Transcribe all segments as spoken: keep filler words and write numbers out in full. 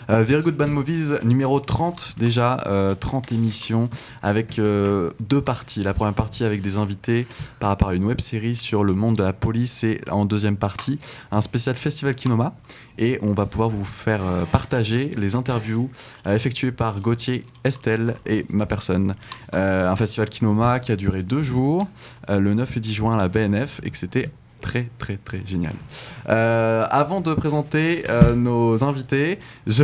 Euh, Very Good Bad Movies, numéro trente déjà, euh, trente émissions avec euh, deux parties. La première partie avec des invités par rapport à une web-série sur le monde de la police et en deuxième partie, un spécial Festival Kinoma. Et on va pouvoir vous faire euh, partager les interviews euh, effectuées par Gauthier, Estelle et ma personne. Euh, un festival Kinoma qui a duré deux jours, euh, le neuf et dix juin à la B N F, et que c'était très très très génial. Euh, avant de présenter euh, nos invités, je,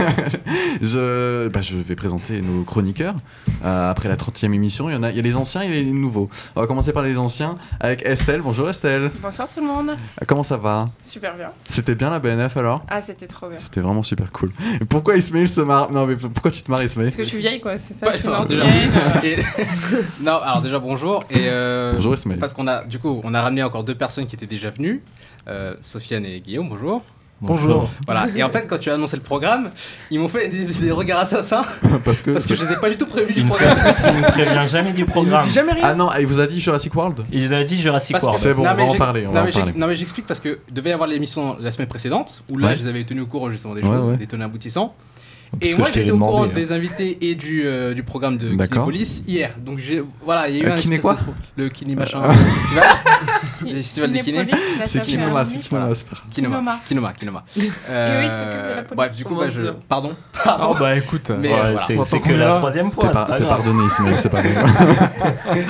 je, bah, je vais présenter nos chroniqueurs. Euh, après la trentième émission, il y en a, il y a les anciens et les nouveaux. On va commencer par les anciens avec Estelle. Bonjour Estelle. Bonsoir tout le monde. Comment ça va ? Super bien. C'était bien la B N F alors ? Ah, c'était trop bien. C'était vraiment super cool. Et pourquoi Ismaël se marre ? Non mais pourquoi tu te marres Ismaël ? Parce que je suis vieille quoi, c'est ça. Pas, Je suis non, ancienne. et... non, alors déjà bonjour. Et euh, bonjour Ismaël. Parce qu'on a, du coup, on a ramené encore deux personnes qui étaient déjà venues, euh, Sofiane et Guillaume. Bonjour. Bonjour. Voilà. Et en fait, quand tu as annoncé le programme, ils m'ont fait des, des regards assassins parce que parce que je les ai pas du tout prévenus du Il programme. ne prévient jamais du programme. Il dit jamais rien. Ah non, il vous a dit Jurassic World ? Il vous a dit Jurassic Parce World. que- C'est bon, Non, on mais va en j'ai- parler. On Non va en mais, parler. j'ex- non mais j'explique parce que devait y avoir l'émission la semaine précédente où là Ouais. je les avais tenus au courant justement des Ouais, choses, ouais. des tenants aboutissants. Parce Et que moi je t'ai j'étais au demandé, courant hein. des invités et du, euh, du programme de D'accord. Kinépolis hier. Donc j'ai voilà, il y a eu Euh, un kiné espèce quoi de trou. Le kiné machin le festival. Le festival des kinés. Kinépolis, là, C'est ça fait Kinoma, un c'est mix. Kinoma, c'est pas grave. Kinoma. Kinoma, Kinoma. Et eux, ils s'occupent de la police. Bref, du coup, bah, je... Bien. Pardon. Oh bah écoute, Mais, ouais, euh, voilà. c'est, On va c'est pas que la courir. troisième fois. T'es, par- c'est pas t'es grave. pardonné Ismaël, c'est pas grave.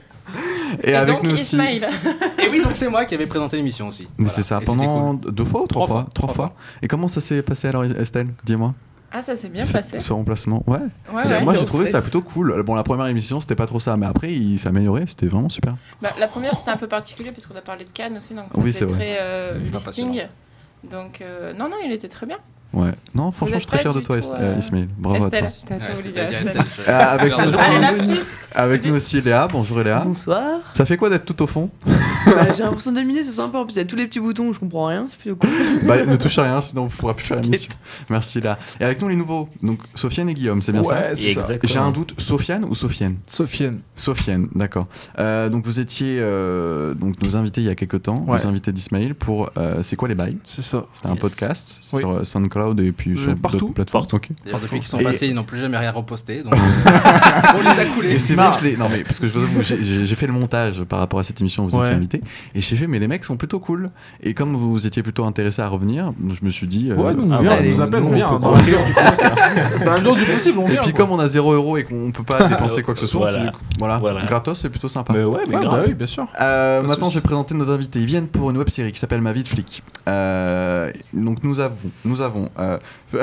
Et, Et avec donc, nous aussi. Ismaël. Et oui, donc c'est moi qui avais présenté l'émission aussi. Mais Voilà. c'est ça, Et c'était pendant cool. deux fois ou trois, Trois fois fois. Trois Trois fois. Et comment ça s'est passé alors Estelle ? Dis-moi. Ah, ça s'est bien C'est- passé. Ce remplacement, ouais. Ouais, Et ouais. moi j'ai dans trouvé le ça stress. plutôt cool. Bon, la première émission c'était pas trop ça, mais après il s'est amélioré, c'était vraiment super. Bah, la première, c'était un peu particulier parce qu'on a parlé de Cannes aussi, donc ça Oui, fait c'est vrai. très euh, Pas listing. Donc, euh, non, non, il était très bien. Ouais. Non, franchement, je êtes suis très pas fier de du toi, tout, Est- euh, euh, Ismaël. Bravo à Estelle. toi. T'as Ouais, pas oublié t'as dit Estelle. Estelle, je- Ah, avec Regarde nous le- aussi. Allez, lapsus. Avec nous aussi Léa. Bonjour Léa. Bonsoir. Ça fait quoi d'être tout au fond ? Bah, j'ai l'impression de dominer, c'est sympa. En plus, il y a tous les petits boutons, je comprends rien, c'est plutôt cool. Bah, ne touche à rien, sinon on pourra plus faire l'émission. Merci Léa. Et avec nous les nouveaux, donc Sofiane et Guillaume, c'est bien ça ? Ouais, c'est ça. Exactement. J'ai un doute, Sofiane ou Sofiane ? Sofiane. Sofiane, d'accord. Euh, donc vous étiez euh, donc nos invités il y a quelques temps, Ouais. nos invités d'Ismaël pour euh, C'est quoi les bails ? C'est ça. C'était un Yes. podcast Oui. sur euh, SoundCloud et puis Euh, sur partout. d'autres plateformes. Ok. D'ailleurs, depuis qu'ils sont Et- passés, ils n'ont plus jamais rien reposté. Donc, euh, on les a coulés. Et c'est vrai que je l'ai. Non mais parce que je vous avoue, j'ai, j'ai j'ai fait le montage par rapport à cette émission où vous étiez Ouais. invités et j'ai fait mais les mecs sont plutôt cool. Et comme vous étiez plutôt intéressés à revenir, je me suis dit. euh, Ouais, nous, ah on vient, bah, on nous nous, appelle, nous, on vient. peut hein, Dans croire. la mesure du possible. Dans la mesure du possible, on Et vient. puis quoi. comme on a zéro euro et qu'on peut pas dépenser quoi que ce soit, Voilà. je dis, voilà, Voilà. gratos c'est plutôt sympa. Mais ouais, mais Ouais, grave. bah oui, bien sûr. Euh, Pas de maintenant, souci. je vais présenter nos invités. Ils viennent pour une web série qui s'appelle Ma vie de flic. Euh, donc, nous avons, nous avons. Euh,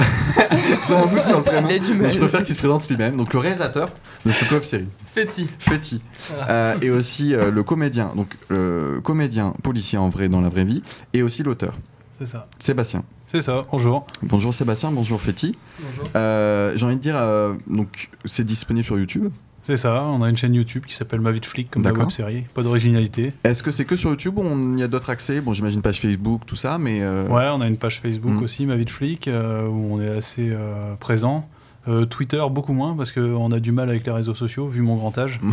j'ai un doute sur le prénom, Il a du mais mal. je préfère qu'il se présente lui-même. Donc, le réalisateur de cette web série, Féti. Fetty, Euh, et aussi euh, le comédien, donc le comédien policier en vrai dans la vraie vie, et aussi l'auteur, C'est ça. Sébastien. C'est ça, bonjour. Bonjour Sébastien, bonjour Fetty. Bonjour. Euh, j'ai envie de dire, euh, donc c'est disponible sur YouTube. C'est ça, on a une chaîne YouTube qui s'appelle Ma vie de flic, comme la D'accord. web série. Pas d'originalité. Est-ce que c'est que sur YouTube ou on y a d'autres accès? Bon, j'imagine page Facebook, tout ça, mais. euh, Ouais, on a une page Facebook Mhm. aussi, Ma vie de flic, euh, où on est assez euh, présent. Euh, Twitter, beaucoup moins, parce qu'on a du mal avec les réseaux sociaux, vu mon grand âge.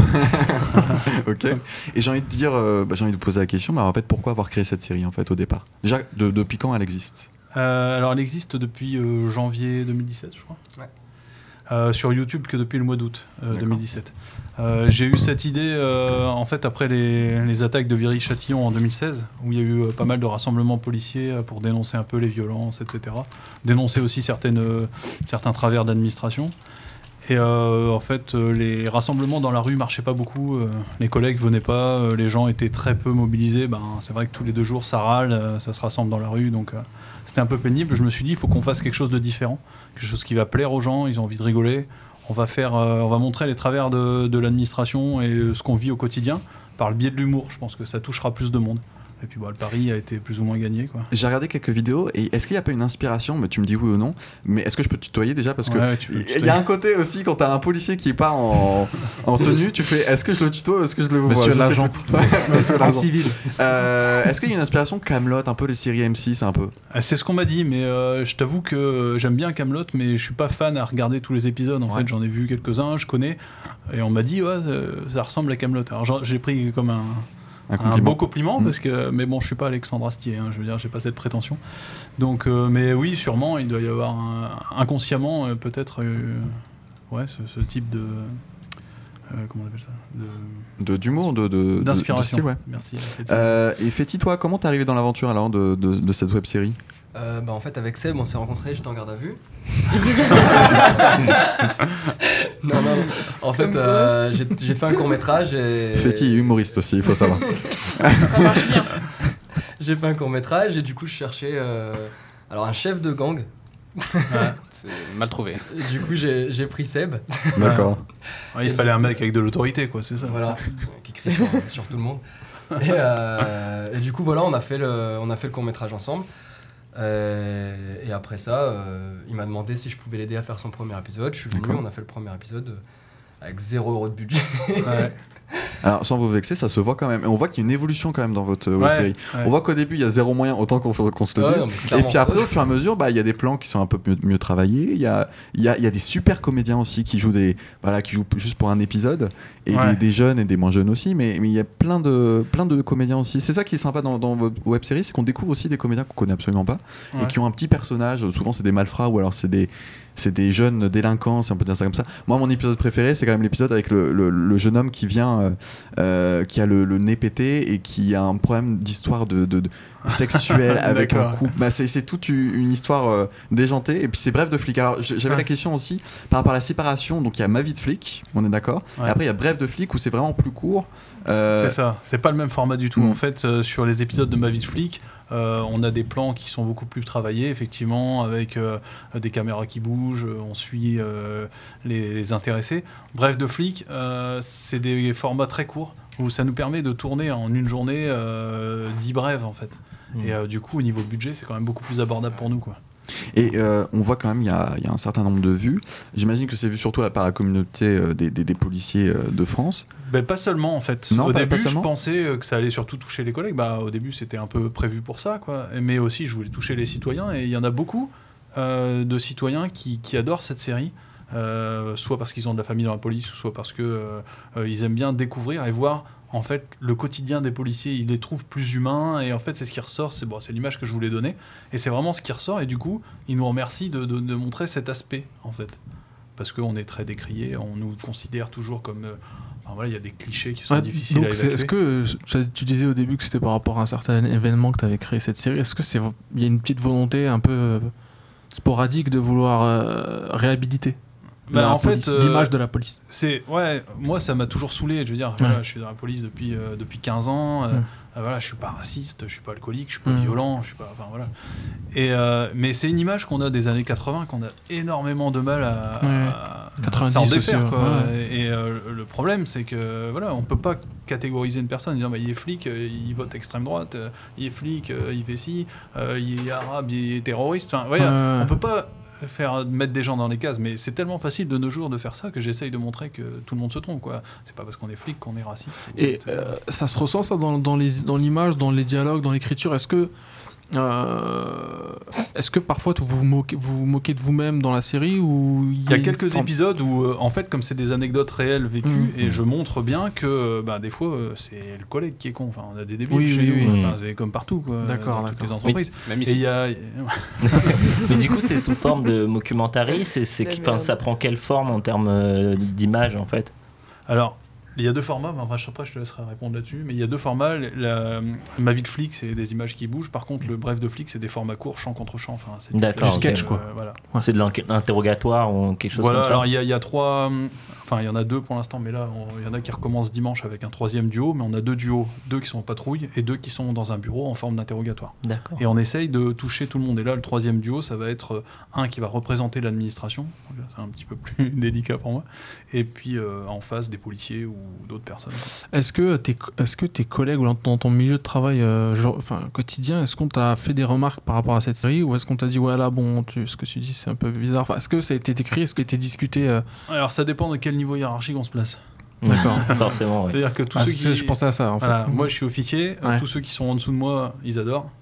Ok. Et j'ai envie de dire, euh, bah, j'ai envie de vous poser la question, mais en fait, pourquoi avoir créé cette série en fait au départ? Déjà, de- depuis quand elle existe? Euh, alors, elle existe depuis euh, janvier deux mille dix-sept, je crois. Ouais. Euh, sur YouTube que depuis le mois d'août euh, D'accord. deux mille dix-sept. Euh, j'ai eu cette idée euh, en fait après les, les attaques de Viry-Châtillon en deux mille seize, où il y a eu euh, pas mal de rassemblements policiers euh, pour dénoncer un peu les violences, et cetera. Dénoncer aussi certaines, euh, certains travers d'administration. Et euh, en fait, euh, les rassemblements dans la rue marchaient pas beaucoup. euh, les collègues venaient pas, euh, les gens étaient très peu mobilisés. Ben, c'est vrai que tous les deux jours, ça râle, euh, ça se rassemble dans la rue, donc euh, c'était un peu pénible. Je me suis dit, il faut qu'on fasse quelque chose de différent, quelque chose qui va plaire aux gens. Ils ont envie de rigoler. On va faire, euh, on va montrer les travers de, de l'administration et euh, ce qu'on vit au quotidien par le biais de l'humour. Je pense que ça touchera plus de monde. Et puis, bah, le pari a été plus ou moins gagné, quoi. J'ai regardé quelques vidéos et est-ce qu'il n'y a pas une inspiration? Mais tu me dis oui ou non. Mais est-ce que je peux te tutoyer déjà parce que Ouais, tu peux il tutoyer. y a un côté aussi quand t'as un policier qui est pas en, en tenue, tu fais est-ce que je le tutoie, est-ce que je le vois? Monsieur Je sais l'agent. plus. Ouais, monsieur En l'agent. civil. Euh, est-ce qu'il y a une inspiration Kaamelott, un peu les séries M six, un peu? Ah, c'est ce qu'on m'a dit, mais euh, je t'avoue que euh, j'aime bien Kaamelott, mais je suis pas fan à regarder tous les épisodes. En Ouais. fait, j'en ai vu quelques-uns, je connais, et on m'a dit ouais, ça, ça ressemble à Kaamelott. Alors j'en- j'ai pris comme un, Un un compliment. beau compliment, Mm. parce que, mais bon, je suis pas Alexandre Astier, hein, je veux dire, j'ai pas cette prétention. Donc, euh, mais oui, sûrement, il doit y avoir un- inconsciemment, euh, peut-être, euh, ouais, ce, ce type de. euh, comment on appelle ça de, De, d'humour, de, de, de- de D'inspiration. style, ouais. Merci. Alexandre. Euh, et Féti, toi, comment t'es arrivé dans l'aventure alors de, de, de cette web série? Euh, bah, en fait, avec Seb, on s'est rencontrés, j'étais en garde à vue. non, non, non. En fait, euh, j'ai j'ai fait un court-métrage et. Féti est humoriste aussi, il faut savoir. Ça marche bien. J'ai fait un court-métrage et du coup, je cherchais euh, alors un chef de gang. C'est mal trouvé. Et du coup, j'ai j'ai pris Seb. D'accord. Ouais, il fallait un mec avec de l'autorité, quoi, c'est ça. Voilà, qui crie sur, sur tout le monde. Et, euh, et du coup, voilà, on a fait le, on a fait le court-métrage ensemble. Euh, et après ça, euh, il m'a demandé si je pouvais l'aider à faire son premier épisode. Je suis venu, D'accord. on a fait le premier épisode euh, avec zéro euro de budget. Ouais. Alors, sans vous vexer, ça se voit quand même. Et on voit qu'il y a une évolution quand même dans votre web Ouais, série. ouais. On voit qu'au début, il y a zéro moyen, autant qu'on qu'on se le Ouais, dise. non, mais Et clairement, puis après, ça, au fur et à mesure, bah, il y a des plans qui sont un peu mieux, mieux travaillés. Il y a, il y, a, il y a des super comédiens aussi qui jouent, des, voilà, qui jouent juste pour un épisode. Et Ouais. des, des jeunes et des moins jeunes aussi. Mais, mais il y a plein de, plein de comédiens aussi. C'est ça qui est sympa dans, dans votre web série, c'est qu'on découvre aussi des comédiens qu'on connaît absolument pas. Ouais. Et qui ont un petit personnage. Souvent, c'est des malfrats ou alors c'est des. C'est des jeunes délinquants, si on peut dire ça comme ça. Moi, mon épisode préféré, c'est quand même l'épisode avec le, le, le jeune homme qui vient, euh, euh, qui a le, le nez pété et qui a un problème d'histoire de, de, de sexuelle avec un D'accord. couple. Bah, c'est, c'est toute une histoire euh, déjantée. Et puis c'est Bref de flic. Alors, j'avais Ouais. la question aussi par rapport à la séparation. Donc, il y a Ma vie de flic, on est d'accord. Ouais. Et après, il y a Bref de flic où c'est vraiment plus court. Euh, C'est ça, c'est pas le même format du tout. Mm. En fait, euh, sur les épisodes de Ma vie de flic, euh, on a des plans qui sont beaucoup plus travaillés, effectivement, avec euh, des caméras qui bougent, euh, on suit euh, les, les intéressés. Bref de flic, euh, c'est des formats très courts où ça nous permet de tourner en une journée euh, dix brèves en fait. Mm. Et euh, du coup, au niveau budget, c'est quand même beaucoup plus abordable pour nous, quoi. Et euh, on voit quand même il y a, il y a un certain nombre de vues. J'imagine que c'est vu surtout par la communauté euh, des, des, des policiers euh, de France. Ben, pas seulement en fait. Non, au pas- début, pas je seulement pensais euh, que ça allait surtout toucher les collègues. Bah, au début, c'était un peu prévu pour ça, quoi. Mais aussi, je voulais toucher les citoyens. Et il y en a beaucoup euh, de citoyens qui, qui adorent cette série, euh, soit parce qu'ils ont de la famille dans la police, soit parce que euh, euh, ils aiment bien découvrir et voir. En fait, le quotidien des policiers, ils les trouvent plus humains. Et en fait, c'est ce qui ressort. C'est bon, c'est l'image que je voulais donner. Et c'est vraiment ce qui ressort. Et du coup, ils nous remercient de, de, de montrer cet aspect, en fait. Parce qu'on est très décriés. On nous considère toujours comme... euh, enfin, voilà, il y a des clichés qui sont Ouais, difficiles donc à c'est- évacuer. est-ce que euh, ça- tu disais au début que c'était par rapport à un certain événement que tu avais créé cette série? Est-ce que c'est il y a une petite volonté un peu euh, sporadique de vouloir euh, réhabiliter Bah, la en fait, police, euh, l'image de la police? C'est ouais, moi ça m'a toujours saoulé. Je veux dire, voilà, je suis dans la police depuis euh, depuis quinze ans. euh, Mm. euh, voilà, je suis pas raciste, je suis pas alcoolique, je suis pas Mm. violent, je suis pas. Enfin voilà. Et euh, mais c'est une image qu'on a des années quatre-vingts qu'on a énormément de mal à, Ouais. à- à quatre-vingt-dix s'en aussi, défaire. ouais. Quoi. Ouais. Et euh, le- le problème c'est que voilà, on peut pas catégoriser une personne en disant bah, il est flic, euh, il vote extrême droite, euh, il est flic, euh, il fait ci, euh, il est arabe, il est terroriste. Enfin, voilà, Ouais. on peut pas faire mettre des gens dans les cases, mais c'est tellement facile de nos jours de faire ça que j'essaye de montrer que tout le monde se trompe, quoi. C'est pas parce qu'on est flic qu'on est raciste. ou- Et et cetera. euh, ça se ressent ça dans, dans les dans l'image, dans les dialogues, dans l'écriture. Est-ce que euh, est-ce que parfois vous vous moquez, vous vous moquez de vous-même dans la série ou Il y a une quelques forme- épisodes où, euh, en fait, comme c'est des anecdotes réelles vécues, Mhm. et je montre bien que, euh, bah, des fois, euh, c'est le collègue qui est con. Enfin, on a des débiles Oui, chez oui, nous. oui. Enfin, c'est comme partout, quoi. D'accord, dans toutes d'accord. les entreprises. Même Et ici. il y a... Mais du coup, c'est sous forme de mockumentary. C'est, c'est, La qui- enfin, merde. ça prend quelle forme en termes euh, d'image en fait? Alors, il y a deux formats, mais enfin, après je te laisserai répondre là-dessus, mais il y a deux formats. La- Ma vie de flic, c'est des images qui bougent. Par contre, le Bref de flic, c'est des formats courts, champ contre champ. Enfin, c'est D'accord, du ok. sketch, ok. quoi. Voilà. C'est de l'interrogatoire ou quelque chose Voilà, comme ça? alors il y, a- il y a trois. hum, Enfin, il y en a deux pour l'instant, mais là, on- il y en a qui recommencent dimanche avec un troisième duo, mais on a deux duos. Deux qui sont en patrouille et deux qui sont dans un bureau en forme d'interrogatoire. D'accord. Et on essaye de toucher tout le monde. Et là, le troisième duo, ça va être euh, un qui va représenter l'administration. Donc là, c'est un petit peu plus délicat pour moi. Et puis euh, en face, des policiers ou d'autres personnes. Est-ce que tes, est-ce que tes collègues ou dans ton, ton milieu de travail euh, genre, enfin, quotidien, est-ce qu'on t'a fait des remarques par rapport à cette série ou est-ce qu'on t'a dit ouais là bon tu, ce que tu dis c'est un peu bizarre, enfin, est-ce que ça a été écrit, est-ce que ça a été discuté euh, Alors, ça dépend de quel niveau hiérarchique on se place. D'accord. Forcément, oui. C'est-à-dire que tous Ah, ceux c'est- qui... je pensais à ça en Voilà, fait. moi, je suis officier. euh, Ouais. Tous ceux qui sont en dessous de moi, ils adorent.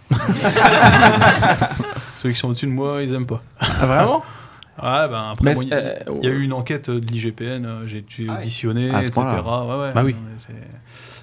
Ceux qui sont au-dessus de moi, ils aiment pas. Ah, vraiment? Ouais, ben après, Mais bon, c'est- il y, a- il y a euh, eu une enquête de l'I G P N, euh, j'ai j'ai Ah ouais. auditionné, À ce et cetera. point-là. Ouais, ouais, Bah oui. non, mais c'est-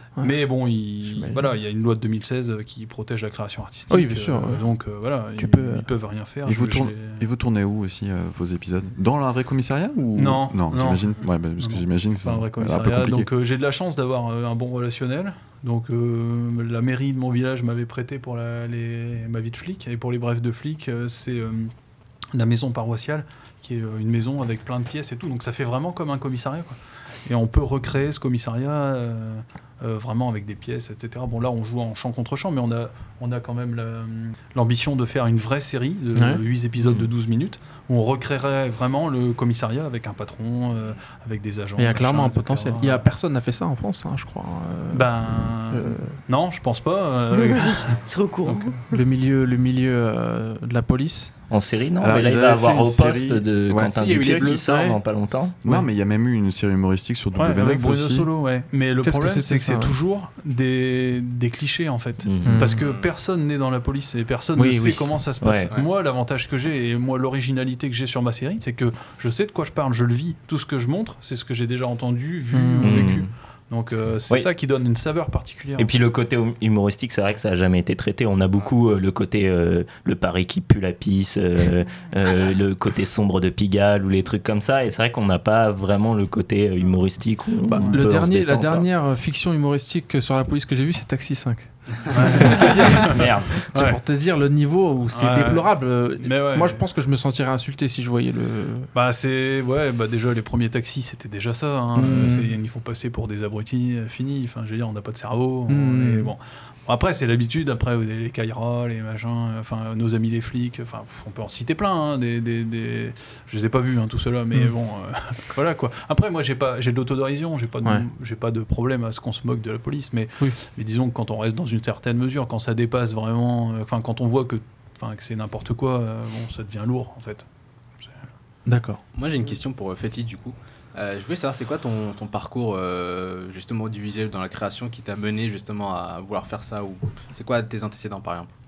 Ouais. Mais bon, il, J'imagine. voilà, il y a une loi de deux mille seize qui protège la création artistique. Oui, bien sûr, ouais. Donc euh, voilà, Tu ils, peux, ils peuvent rien faire. Et Je- vous, je tourne- les- et vous tournez où aussi euh, vos épisodes? Dans un vrai commissariat ou Non, non, non. j'imagine. Ouais, bah, parce que Non, j'imagine que c'est pas un vrai un peu commissariat. compliqué. Donc euh, j'ai de la chance d'avoir euh, un bon relationnel. Donc euh, la mairie de mon village m'avait prêté pour la, les, ma vie de flic. Et pour les brefs de flic, euh, c'est euh, la maison paroissiale, qui est euh, une maison avec plein de pièces et tout. Donc ça fait vraiment comme un commissariat, quoi. Et on peut recréer ce commissariat euh, euh, vraiment avec des pièces, et cetera. Bon, là, on joue en champ contre champ, mais on a, on a quand même la- l'ambition de faire une vraie série de Ouais. huit épisodes Mmh. de douze minutes, où on recréerait vraiment le commissariat avec un patron, euh, avec des agents. Il y a machin, clairement un et cetera. potentiel. Il y a personne n'a fait ça en France, hein, je crois. Euh, Ben, euh, non, je pense pas. euh, Trop courant. donc, le milieu, le milieu euh, de la police. En série, non? Alors, Mais là, ils il va avaient avoir fait au une poste série- de Ouais. Quentin Si, il y a eu Dupieux les Bleus, qui sort ouais. dans pas longtemps. Non, mais il y a même eu une série humoristique sur ouais, W neuf avec Bruno aussi. Solo, ouais. Mais le Qu'est-ce que problème, c'était c'est que ça, c'est ouais. toujours des, des clichés, en fait. Mhm. Parce que Mhm. personne n'est dans la police et personne Oui, ne sait oui. comment ça se passe. Ouais. Ouais. Moi, l'avantage que j'ai et moi, l'originalité que j'ai sur ma série, c'est que je sais de quoi je parle, je le vis. Tout ce que je montre, c'est ce que j'ai déjà entendu, vu Mhm. ou vécu. Mhm. Donc, euh, c'est Oui. ça qui donne une saveur particulière. Et puis le côté hum- humoristique, c'est vrai que ça a jamais été traité. On a beaucoup euh, le côté euh, le pari qui pue la pisse, euh, euh, le côté sombre de Pigalle ou les trucs comme ça. Et c'est vrai qu'on n'a pas vraiment le côté euh, humoristique. Où Bah, on le peut en se dernier, la détendre, quoi. dernière fiction humoristique sur la police que j'ai vue, c'est Taxi cinq. C'est pour te dire, Merde. c'est Ouais. pour te dire le niveau où c'est Ouais. déplorable. Euh, Mais ouais. Moi, je pense que je me sentirais insulté si je voyais le. Bah, c'est. Ouais, bah, déjà, les premiers taxis, c'était déjà ça. Hein. Mhm. Euh, c'est- Ils font passer pour des abrutis euh, finis. Enfin, je veux dire, on n'a pas de cerveau. on Mhm. est- bon. Bon, après, c'est l'habitude. Après, vous avez les Kaira, les machins, euh, enfin, nos amis les flics. Enfin, pff, on peut en citer plein. Hein, des, des, des... Je les ai pas vus, hein, tout cela, mais Mhm. bon, euh, voilà quoi. Après, moi, j'ai pas, j'ai de l'autodérision. J'ai pas, de, Ouais. j'ai pas de problème à ce qu'on se moque de la police. Mais, Oui. mais disons que quand on reste dans une certaine mesure, quand ça dépasse vraiment, euh, enfin, quand on voit que, enfin, que c'est n'importe quoi, euh, bon, ça devient lourd, en fait. D'accord. Moi j'ai une question pour euh, Féti du coup. Euh, je voulais savoir c'est quoi ton, ton parcours euh, justement audiovisuel dans la création qui t'a mené justement à vouloir faire ça, ou c'est quoi tes antécédents par exemple?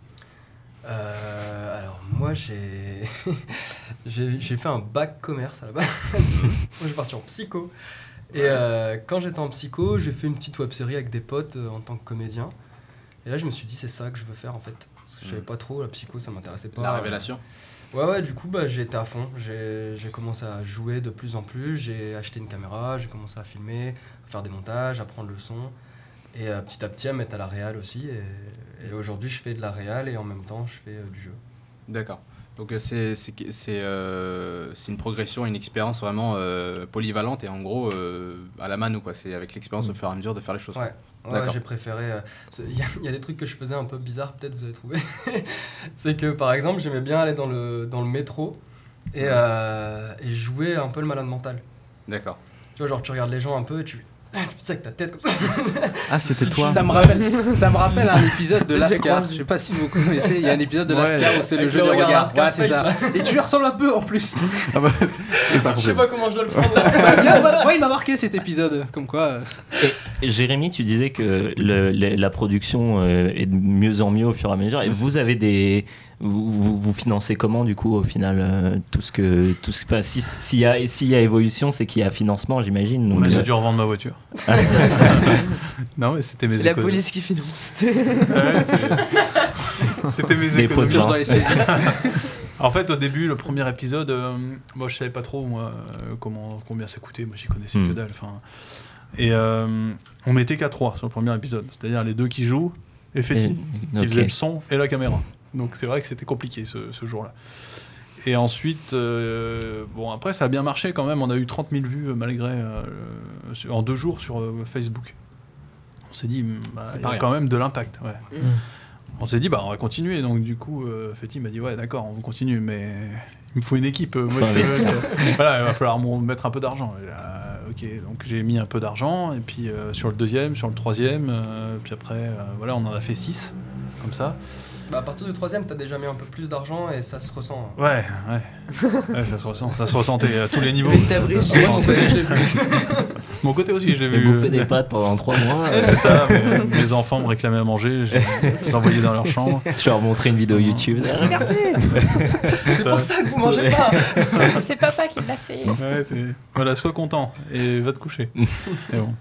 Euh, alors moi j'ai j'ai j'ai fait un bac commerce à la base. Moi je suis parti en psycho. Et euh, quand j'étais en psycho, j'ai fait une petite web série avec des potes euh, en tant que comédien. Et là je me suis dit c'est ça que je veux faire en fait. Parce que je savais pas trop, la psycho ça m'intéressait pas. La révélation. Ouais ouais, du coup bah j'ai été à fond. J'ai j'ai commencé à jouer de plus en plus. J'ai acheté une caméra, j'ai commencé à filmer, à faire des montages, à prendre le son. Et euh, petit à petit à mettre à la réal aussi. Et, et aujourd'hui je fais de la réal et en même temps je fais euh, du jeu. D'accord. Donc euh, c'est c'est c'est euh, c'est une progression, une expérience vraiment euh, polyvalente et en gros euh, à la mano quoi. C'est avec l'expérience au fur et à mesure de faire les choses. quoi. Ouais. Ouais, D'accord. j'ai préféré. euh, c'est- Il y, a- il y a des trucs que je faisais un peu bizarres, peut-être vous avez trouvé. C'est que par exemple, j'aimais bien aller dans le, dans le métro et, euh, et jouer un peu le malade mental. D'accord. Tu vois, genre tu regardes les gens un peu et tu, tu fais ça avec ta tête comme ça. Ah, c'était toi. Ça me rappelle, ça me rappelle un épisode de J'ai Lascar. croisé. Je sais pas si vous connaissez. Il y a un épisode de Ouais. Lascar où c'est le Avec jeu le des regard regards. Lascar Ouais, c'est ça. face, Et tu lui ressembles un peu en plus. Ah bah, c'est Je sais incroyable. pas comment je dois le prendre. Moi, moi, il m'a marqué cet épisode. Comme quoi. euh, Et Jérémy, tu disais que le- le- la production euh, est de mieux en mieux au fur et à mesure. Et vous avez des, vous, vous, vous financez comment du coup au final euh, tout ce que, tout ce, enfin, si s'il y a, s'il y a évolution, c'est qu'il y a financement, j'imagine. Donc, Mais j'ai euh, dû revendre ma voiture. non, mais c'était mes C'est la économies. police qui finance. Ouais, c'est- c'était mes Des pots de économies. vin. dans les saisies. En fait, au début, le premier épisode, euh, moi je savais pas trop moi, euh, comment, combien ça coûtait. Moi j'y connaissais Mm. que dalle. Enfin, et euh, on n'était qu'à trois sur le premier épisode, c'est-à-dire les deux qui jouent et Féti, et- qui ok. faisait le son et la caméra. Donc c'est vrai que c'était compliqué ce, ce jour-là. Et ensuite, euh, bon après ça a bien marché quand même. On a eu trente mille vues euh, malgré euh, sur- en deux jours sur euh, Facebook. On s'est dit, bah, C'est il y pas a rien. quand même de l'impact. Ouais. Mm. On s'est dit, bah on va continuer. Donc du coup, euh, Féti m'a dit, ouais d'accord, on continue, mais il me faut une équipe. euh, moi, Faut je- investir. euh, voilà, il va falloir m'en mettre un peu d'argent. Et là, ok, donc j'ai mis un peu d'argent, et puis euh, sur le deuxième, sur le troisième, euh, puis après, euh, voilà, on en a fait six, comme ça. Bah, à partir du troisième, t'as déjà mis un peu plus d'argent et ça se ressent. hein. Ouais, ouais. Ouais, ça se ressent, ça se ressentait à tous les niveaux. T'as brisé. Ouais, mon côté, je l'ai vu. Mon côté aussi, je l'ai J'ai vu. bouffé des pâtes pendant trois mois. euh, C'est ça, mes, mes enfants me réclamaient à manger, je les envoyais dans leur chambre. Je leur ai montré une vidéo YouTube. Regardez. C'est pour ça que vous mangez pas. C'est papa qui l'a fait. Ouais, c'est- voilà, sois content et va te coucher. Et bon.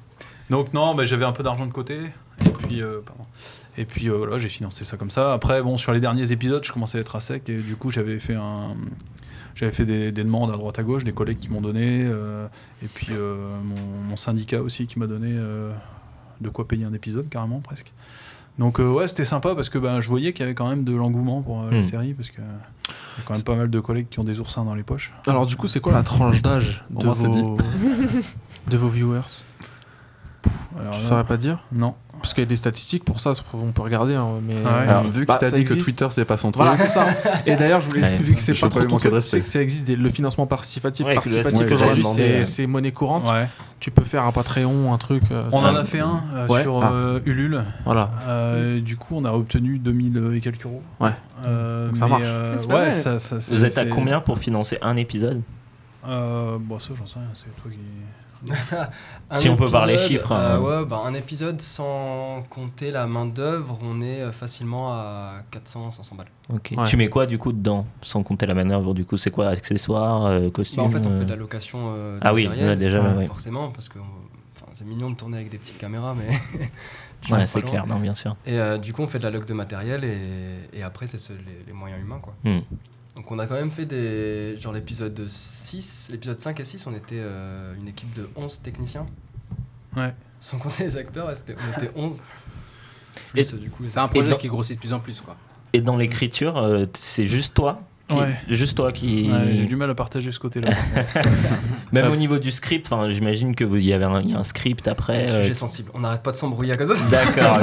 Donc non, bah, j'avais un peu d'argent de côté. Et puis, euh, pardon. Et puis euh, voilà, j'ai financé ça comme ça. Après, bon, sur les derniers épisodes, je commençais à être à sec. Et du coup, j'avais fait un... J'avais fait des, des demandes à droite à gauche, des collègues qui m'ont donné, euh, et puis euh, mon, mon syndicat aussi qui m'a donné euh, de quoi payer un épisode carrément presque. Donc euh, ouais, c'était sympa parce que ben, je voyais qu'il y avait quand même de l'engouement pour euh, la Mm. série parce que il y a quand même pas mal de collègues qui ont des oursins dans les poches. Alors du coup, c'est quoi la tranche d'âge Au de moins, c'est vos... de vos viewers? Alors, Tu là, saurais pas dire? Non. Parce qu'il y a des statistiques pour ça, on peut regarder. Hein, mais Ah ouais. Alors, vu que Bah, t'as ça dit que existe. Twitter c'est pas son truc, Voilà, c'est ça. Et d'ailleurs, je voulais, Ouais. vu que c'est Je pas sais trop pas, il ton manquait de truc, respect. c'est que ça existe des- le financement participatif. Ouais, que le participatif que j'avais aujourd'hui, demandé, c'est ouais. c'est monnaie courante. Ouais. Tu peux faire un Patreon, un truc. euh, On tu en vois. a fait un euh, Ouais. sur Ah. euh, Ulule. Voilà. Euh, du coup, on a obtenu deux mille et quelques euros. Ouais. Euh, Donc ça mais, marche. euh, C'est pas ouais, mal. ça, ça, c'est- Vous êtes à c'est- combien pour financer un épisode? euh, Bon, ça, j'en sais rien. C'est toi qui. Un Si on peut parler épisode, chiffres, euh, hein. ouais, bah, un épisode sans compter la main d'œuvre, on est euh, facilement à quatre cents à cinq cents balles. Ok. Ouais. Tu mets quoi du coup dedans, sans compter la manœuvre? Du coup, c'est quoi, accessoires, euh, costumes? Bah, en fait, on euh, fait de la location euh, de Ah oui, matériel, là, déjà, Ouais. ouais. forcément, parce que on- enfin, c'est mignon de tourner avec des petites caméras, mais tu vas Ouais, pas c'est loin. clair, non, bien sûr. Et euh, du coup, on fait de la loc de matériel et, et après, c'est ce- les, les moyens humains, quoi. Hmm. Donc, on a quand même fait des. Genre, l'épisode six, l'épisode cinq et six, on était euh, une équipe de onze techniciens. Ouais. Sans compter les acteurs, ouais, c'était- on était onze. Et- Plus, du coup, C'est un Et projet dans- qui grossit de plus en plus, quoi. Et dans l'écriture, euh, c'est juste toi qui... Ouais. Juste toi qui... Ouais, j'ai du mal à partager ce côté-là. Même Euh, au niveau du script, enfin, j'imagine qu'il y avait un, il y a un script après. un euh, sujet sensible. On n'arrête pas de s'embrouiller à cause de ça. D'accord.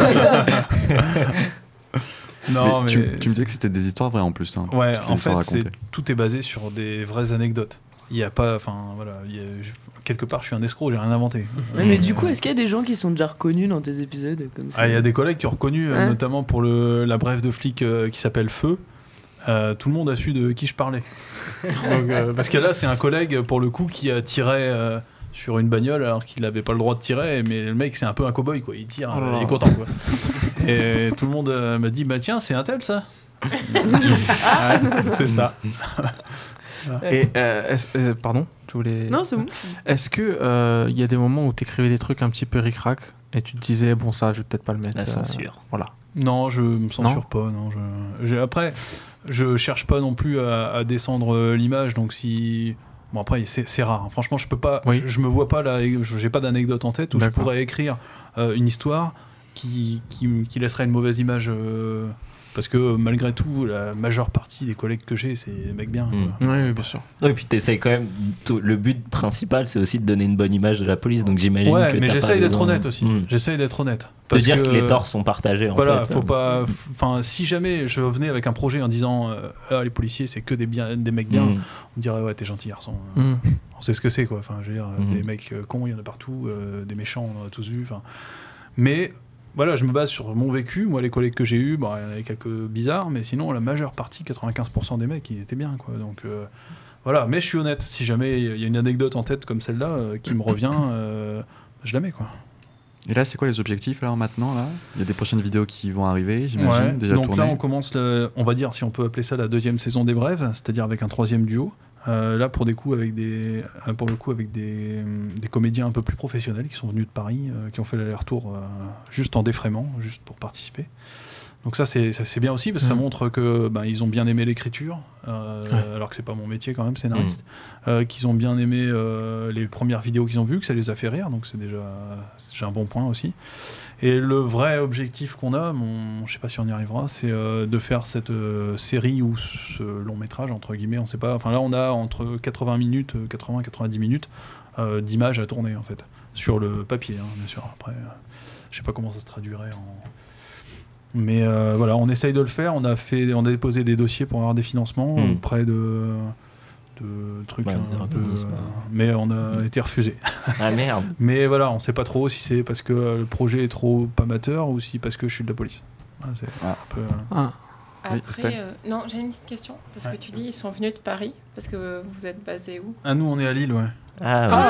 Non, mais mais, tu, tu me disais que c'était des histoires vraies en plus. Hein, ouais, toutes les en histoires fait, c'est, racontées. tout est basé sur des vraies anecdotes. Il y a pas, enfin voilà, il y a- je- quelque part, je suis un escroc, j'ai rien inventé. Ouais, mais du coup, est-ce qu'il y a des gens qui sont déjà reconnus dans tes épisodes comme ça? Ah, il y a des collègues qui ont reconnu, euh, Hein notamment pour le, la brève de flic euh, qui s'appelle Feu. Euh, tout le monde a su de qui je parlais. Donc, euh, parce que là, c'est un collègue, pour le coup, qui a tiré euh, sur une bagnole alors qu'il n'avait pas le droit de tirer, mais le mec, c'est un peu un cow-boy, quoi. Il tire, Oh là euh, là. il est content, quoi. Et tout le monde euh, m'a dit, bah tiens, c'est un tel, ça. Ouais, c'est ça. Et euh, est-ce- euh, pardon, tu voulais. Non, c'est bon. Est-ce que euh, il y a des moments où tu écrivais des trucs un petit peu ric-rac et tu te disais bon ça, je vais peut-être pas le mettre. La euh, censure. Voilà. Non, je me censure pas. Non, je, j'ai- après, je cherche pas non plus à, à descendre euh, l'image, donc si. Bon, après, c'est, c'est rare. hein. Franchement, je peux pas. Oui. Je, je me vois pas là. je- J'ai pas d'anecdote en tête où je D'accord. pourrais écrire euh, une histoire qui, qui, qui laisserait une mauvaise image. euh, parce que malgré tout, la majeure partie des collègues que j'ai, c'est des mecs bien. Mm. quoi. Oui, bien sûr. Et puis t'essayes quand même. tout- Le but principal, c'est aussi de donner une bonne image de la police. Donc j'imagine Ouais, que mais t'as j'essaye pas d'être besoin- honnête aussi. Hmm. J'essaye d'être honnête. De dire que... les torts sont partagés. En Voilà, fait. faut pas. Enfin, si jamais je venais avec un projet en disant euh, ah, les policiers, c'est que des, bien, des mecs bien, Hmm. on dirait ouais, t'es gentil, garçon. Mm. On sait ce que c'est, quoi. Enfin, je veux dire, Mhm. des mecs euh, cons, il y en a partout, euh, des méchants, on en a tous vu. Enfin, mais voilà, je me base sur mon vécu. Moi, les collègues que j'ai eus, bon, il y en avait quelques bizarres, mais sinon, la majeure partie, quatre-vingt-quinze pour cent des mecs, ils étaient bien, quoi. Donc euh, voilà, mais je suis honnête. Si jamais il y a une anecdote en tête comme celle-là euh, qui me revient, euh, je la mets, quoi. Et là, c'est quoi les objectifs alors maintenant là? Il y a des prochaines vidéos qui vont arriver, j'imagine, Ouais, déjà donc tournées. là, on commence, le- on va dire, si on peut appeler ça la deuxième saison des Brèves, c'est-à-dire avec un troisième duo. Euh, là, pour des coups, avec des, euh, pour le coup, avec des, des comédiens un peu plus professionnels qui sont venus de Paris, euh, qui ont fait l'aller-retour euh, juste en défraiement, juste pour participer. Donc ça, c'est, ça, c'est bien aussi parce que ça Mhm. montre que ben, ils ont bien aimé l'écriture, euh, Ouais. alors que c'est pas mon métier quand même, scénariste. Euh, qu'ils ont bien aimé euh, les premières vidéos qu'ils ont vues, que ça les a fait rire, donc c'est déjà, c'est déjà un bon point aussi. Et le vrai objectif qu'on a, mon, je sais pas si on y arrivera, c'est euh, de faire cette euh, série ou ce long métrage entre guillemets, on sait pas. Enfin là, on a entre quatre-vingts minutes, quatre-vingts à quatre-vingt-dix minutes euh, d'images à tourner en fait sur le papier, hein, bien sûr. Après, euh, je sais pas comment ça se traduirait en. Mais euh, voilà, on essaye de le faire. On a fait, on a déposé des dossiers pour avoir des financements Mm. auprès de, de trucs Ouais, un, des peu, organismes. euh, mais on a été refusé. Ah merde. Mais voilà, on sait pas trop si c'est parce que euh, le projet est trop amateur ou si parce que je suis de la police. Ouais, c'est Ah. un peu, euh, Ah. Oui, Après, Estelle euh, non, j'ai une petite question. Parce Ouais. que tu dis ils sont venus de Paris. Parce que vous êtes basé où? Ah, nous, on est à Lille, ouais. Ah, ok.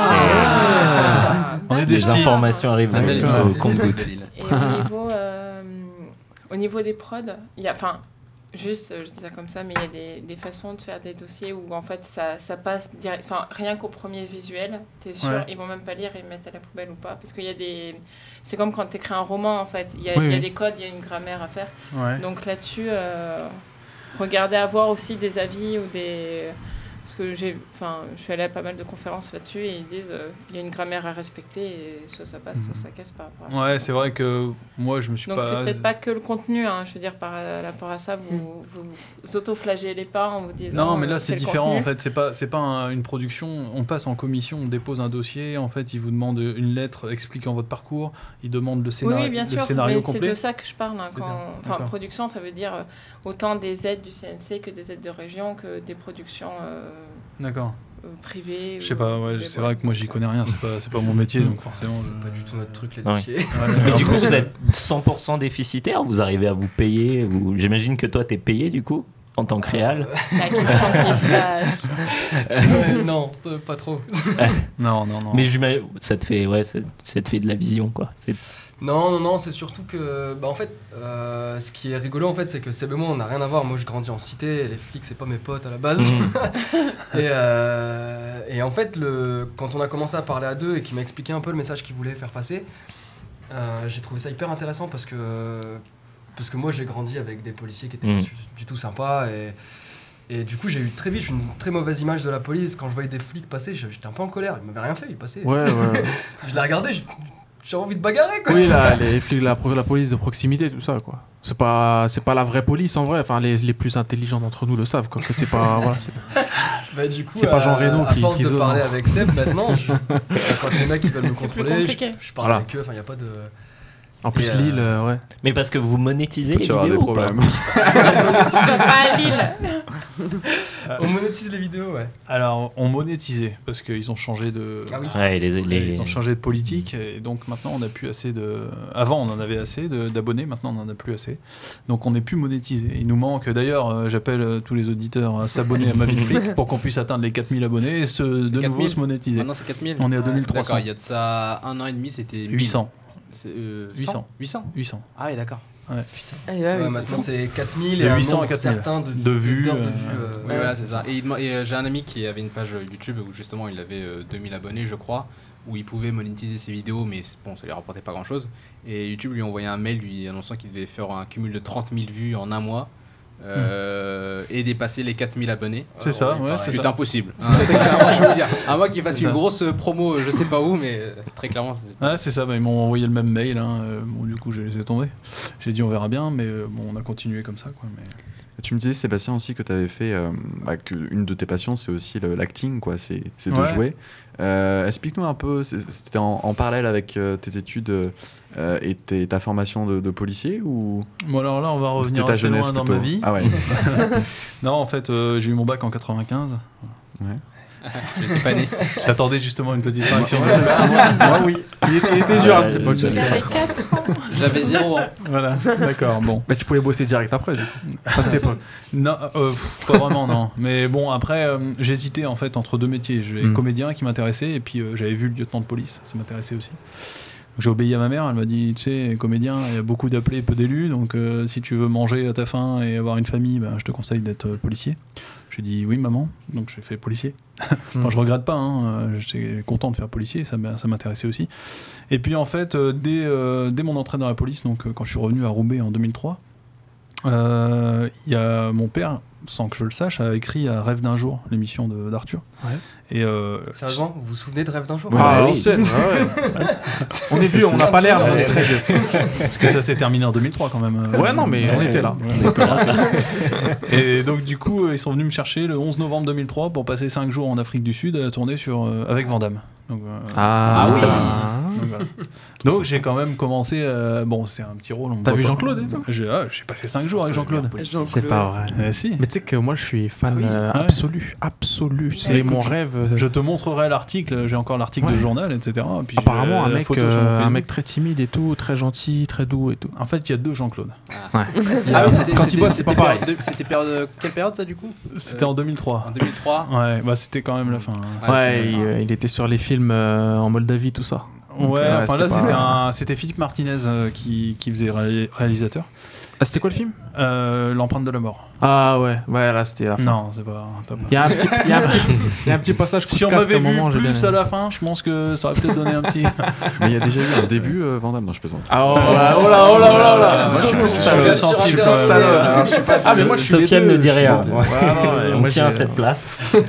Ah, On est des Les ch'tis. informations arrivent La belle au ville. compte-gouttes. Et au niveau, euh, au niveau des prods, il y a, enfin, juste, je dis ça comme ça, mais il y a des, des façons de faire des dossiers où en fait ça, ça passe direct, enfin rien qu'au premier visuel, t'es sûr, Ouais. ils vont même pas lire et mettre à la poubelle ou pas, parce qu'il y a des, c'est comme quand t'écris un roman en fait, il y a, Oui, il y a oui. des codes, il y a une grammaire à faire, Ouais. donc là-dessus, euh, regardez avoir aussi des avis ou des, parce que j'ai, enfin, je suis allée à pas mal de conférences là-dessus et ils disent, euh, il y a une grammaire à respecter et soit ça passe, soit ça casse par rapport à ça. Ouais, c'est vrai que moi, je me suis Donc pas. c'est peut-être pas que le contenu, hein, je veux dire, par rapport à ça, vous vous, vous auto-flagellez pas en vous disant... Non, mais là euh, c'est le différent contenu. en fait. C'est pas, c'est pas un- une production. On passe en commission, on dépose un dossier. En fait, ils vous demandent une lettre expliquant votre parcours. Ils demandent le Oui, scénario, oui, bien le sûr, scénario mais c'est complet. de ça que je parle. Hein, C'est quand... bien, Enfin, d'accord. production, ça veut dire euh, autant des aides du C N C que des aides de région, que des productions euh, D'accord. euh, privées. Je sais ou- pas. Ouais, des c'est boîtes. vrai que moi j'y connais rien. C'est pas, c'est pas mon métier, donc forcément. C'est je- pas du tout notre truc, les Ouais. dossiers. Ouais, Mais en du coup, plus, vous êtes cent pour cent déficitaire, vous arrivez à vous payer. Vous... J'imagine que toi, t'es payé du coup, en tant que réal. La question qui est flash. Ouais, non, euh, pas trop. Non, non, non. Mais j'imagine- ça te fait, ouais, ça, ça te fait de la vision, quoi. C'est- Non, non, non, c'est surtout que, bah en fait, euh, ce qui est rigolo en fait, c'est que Seb et moi, on n'a rien à voir. Moi, je grandis en cité, et les flics, c'est pas mes potes à la base. Mhm. et, euh, et en fait, le, quand on a commencé à parler à deux et qu'il m'a expliqué un peu le message qu'il voulait faire passer, euh, j'ai trouvé ça hyper intéressant parce que, parce que moi, j'ai grandi avec des policiers qui étaient Mhm. pas su- du tout sympas et. Et du coup, j'ai eu très vite une très mauvaise image de la police. Quand je voyais des flics passer, j'étais un peu en colère. Ils m'avaient rien fait, ils passaient. Ouais, ouais. Je les regardais, j'ai- j'avais envie de bagarrer, quoi. Oui, là, les flics, la, la police de proximité, tout ça, quoi. C'est pas, c'est pas la vraie police en vrai. Enfin, les, les plus intelligents d'entre nous le savent, quoi. Que c'est pas, voilà, c'est- Bah, du coup, C'est pas Jean euh, Reno à qui- force qui de zone, parler hein. avec Seb, maintenant, je- quand les mecs ils veulent me C'est plus contrôler, je, compliqué. je parle Voilà. avec eux. Enfin, il y a pas de. En plus, Et, euh, Lille, euh, ouais. Mais parce que vous monétisez Peut les y avoir des vidéos ou pas problèmes. Ils sont pas à Lille. On monétise les vidéos, ouais. Alors, on monétisait parce qu'ils ont changé de. Ah oui. Ouais, les, les... Ils ont changé de politique et donc maintenant on n'a plus assez de. Avant on en avait assez de- d'abonnés, maintenant on en a plus assez. Donc on n'est plus monétisé. Il nous manque d'ailleurs, euh, j'appelle euh, tous les auditeurs à s'abonner à Ma Vie de Flic pour qu'on puisse atteindre les quatre mille abonnés et se, de quatre nouveau mille se monétiser. Maintenant, c'est quatre mille. On est à Ouais, deux mille trois cents. D'accord, il y a de ça un an et demi, c'était mille. huit cents. C'est, euh, huit cents. cent huit cents huit cents. Ah oui, d'accord. Allez, Ouais, ouais, maintenant c'est quatre mille De et un huit cents à nombre quatre mille. certain de, De vues, d'heures de euh, vues. euh, Oui, voilà, c'est ça. Et, il demande- et, euh, j'ai un ami qui avait une page YouTube où justement il avait euh, deux mille abonnés, je crois, où il pouvait monétiser ses vidéos, mais c'est- bon, ça lui rapportait pas grand chose. Et YouTube lui envoyait un mail lui annonçant qu'il devait faire un cumul de trente mille vues en un mois. euh, et dépasser les quatre mille abonnés. C'est ça, ouais, pareil. c'est C'est ça. impossible. Hein, c'est clairement, je veux dire, à moins qu'il fasse C'est une ça. grosse promo, euh, je sais pas où, mais euh, très clairement, c'est... Ouais, c'est ça, bah, ils m'ont envoyé le même mail. Hein. euh, Bon, du coup, j'ai laissé tomber. J'ai dit on verra bien, mais euh, bon, on a continué comme ça. Quoi, mais... Tu me disais, Sébastien, aussi que tu avais fait. Euh, bah, que une de tes passions, c'est aussi le- l'acting, quoi. C'est c'est de Ouais. jouer. Euh, Explique-nous un peu. c'est- C'était en, en parallèle avec euh, tes études euh, et tes- ta formation de, de policier ou Bon, alors là, on va ou c'était revenir ta assez jeunesse loin dans plutôt ma vie. Ah ouais. Non, en fait, euh, j'ai eu mon bac en quatre-vingt-quinze. J'étais pas né. J'attendais justement une petite réaction. Moi, oui. Il était, il était dur à cette Ouais, époque. je- J'avais quatre ans. J'avais zéro ans. Voilà, d'accord, bon. Bah, tu pouvais bosser direct après, du coup. À cette époque. Non, euh, pff, pas vraiment, non. Mais bon, après, euh, j'hésitais en fait entre deux métiers. J'avais Mm. comédien qui m'intéressait et puis euh, j'avais vu le lieutenant de police, ça m'intéressait aussi. J'ai obéi à ma mère, elle m'a dit, tu sais, comédien, il y a beaucoup d'appelés, peu d'élus, donc euh, si tu veux manger à ta faim et avoir une famille, ben, je te conseille d'être euh, policier. J'ai dit oui maman, donc j'ai fait policier. Enfin, je regrette pas, hein, euh, j'étais content de faire policier, ça m'a- ça m'intéressait aussi. Et puis en fait, euh, dès, euh, dès mon entrée dans la police, donc euh, quand je suis revenu à Roubaix en deux mille trois, euh, il y a mon père, sans que je le sache, a écrit à Rêve d'un jour, l'émission de- d'Arthur. Ouais. Et euh, Sérieusement, vous vous souvenez de Rêve d'un jour? Ouais. Ah, oui. l'ancienne, ouais, ouais. On est vieux, on n'a pas l'air, mais on est très vieux. parce que ça s'est terminé en deux mille trois quand même. euh, Ouais, non, mais on Ouais, était là. Et donc du coup, euh, ils sont venus me chercher le onze novembre deux mille trois pour passer cinq jours en Afrique du Sud à tourner sur, euh, avec Van Damme. Donc, euh, Ah, oui. donc, voilà. Donc, j'ai quand même commencé. euh, bon, c'est un petit rôle. on me T'as voit vu pas. Jean-Claude et tout J'ai ah, j'ai passé cinq jours avec Jean-Claude. C'est pas vrai. Eh, si. Mais tu sais que moi je suis fan Ah oui. euh, Ouais. absolu, absolu. C'est écoute, mon rêve. euh, Je te montrerai l'article. J'ai encore l'article Ouais. de journal, et cetera. Puis j'ai Apparemment un la mec, photo sur mon euh, un Facebook. mec très timide et tout, très gentil, très doux et tout. En fait, il y a deux Jean-Claude. Ah oui, c'était- Quand il c'était- bosse, c'est pas c'était pareil. période de- C'était période, quelle période ça du coup? C'était Euh, en deux mille trois. En deux mille trois. Ouais, bah c'était quand même la fin. Ouais, Ouais, c'est ça. il, euh, il était sur les films euh, en Moldavie, tout ça. Donc, Ouais, euh, enfin là c'était c'était pas- un- c'était Philippe Martinez euh, qui, qui faisait ré- réalisateur. Ah, c'était quoi le film Euh, L'empreinte de la mort. Ah ouais, ouais, là c'était la fin. Non, c'est pas. Top. Il y a un petit, il y a un petit, il y a un petit passage. coup Si de on casque à m'avait un vu moment, j'ai bien plus aimé. à la fin, je pense que ça aurait peut-être donné un petit. Mais il y a déjà eu un début, euh, Van Damme, non, je plaisante. Ah oh là, oh là, oh là, oh là, oh là. Moi, je suis plus Je suis Stallone. sensible, Je suis quand plus même. Stallone. Alors, je suis pas Ah mais moi je suis les Sofiane deux, ne dit je suis rien. les deux. Ouais. Ouais, On moi, tient à j'ai- cette place.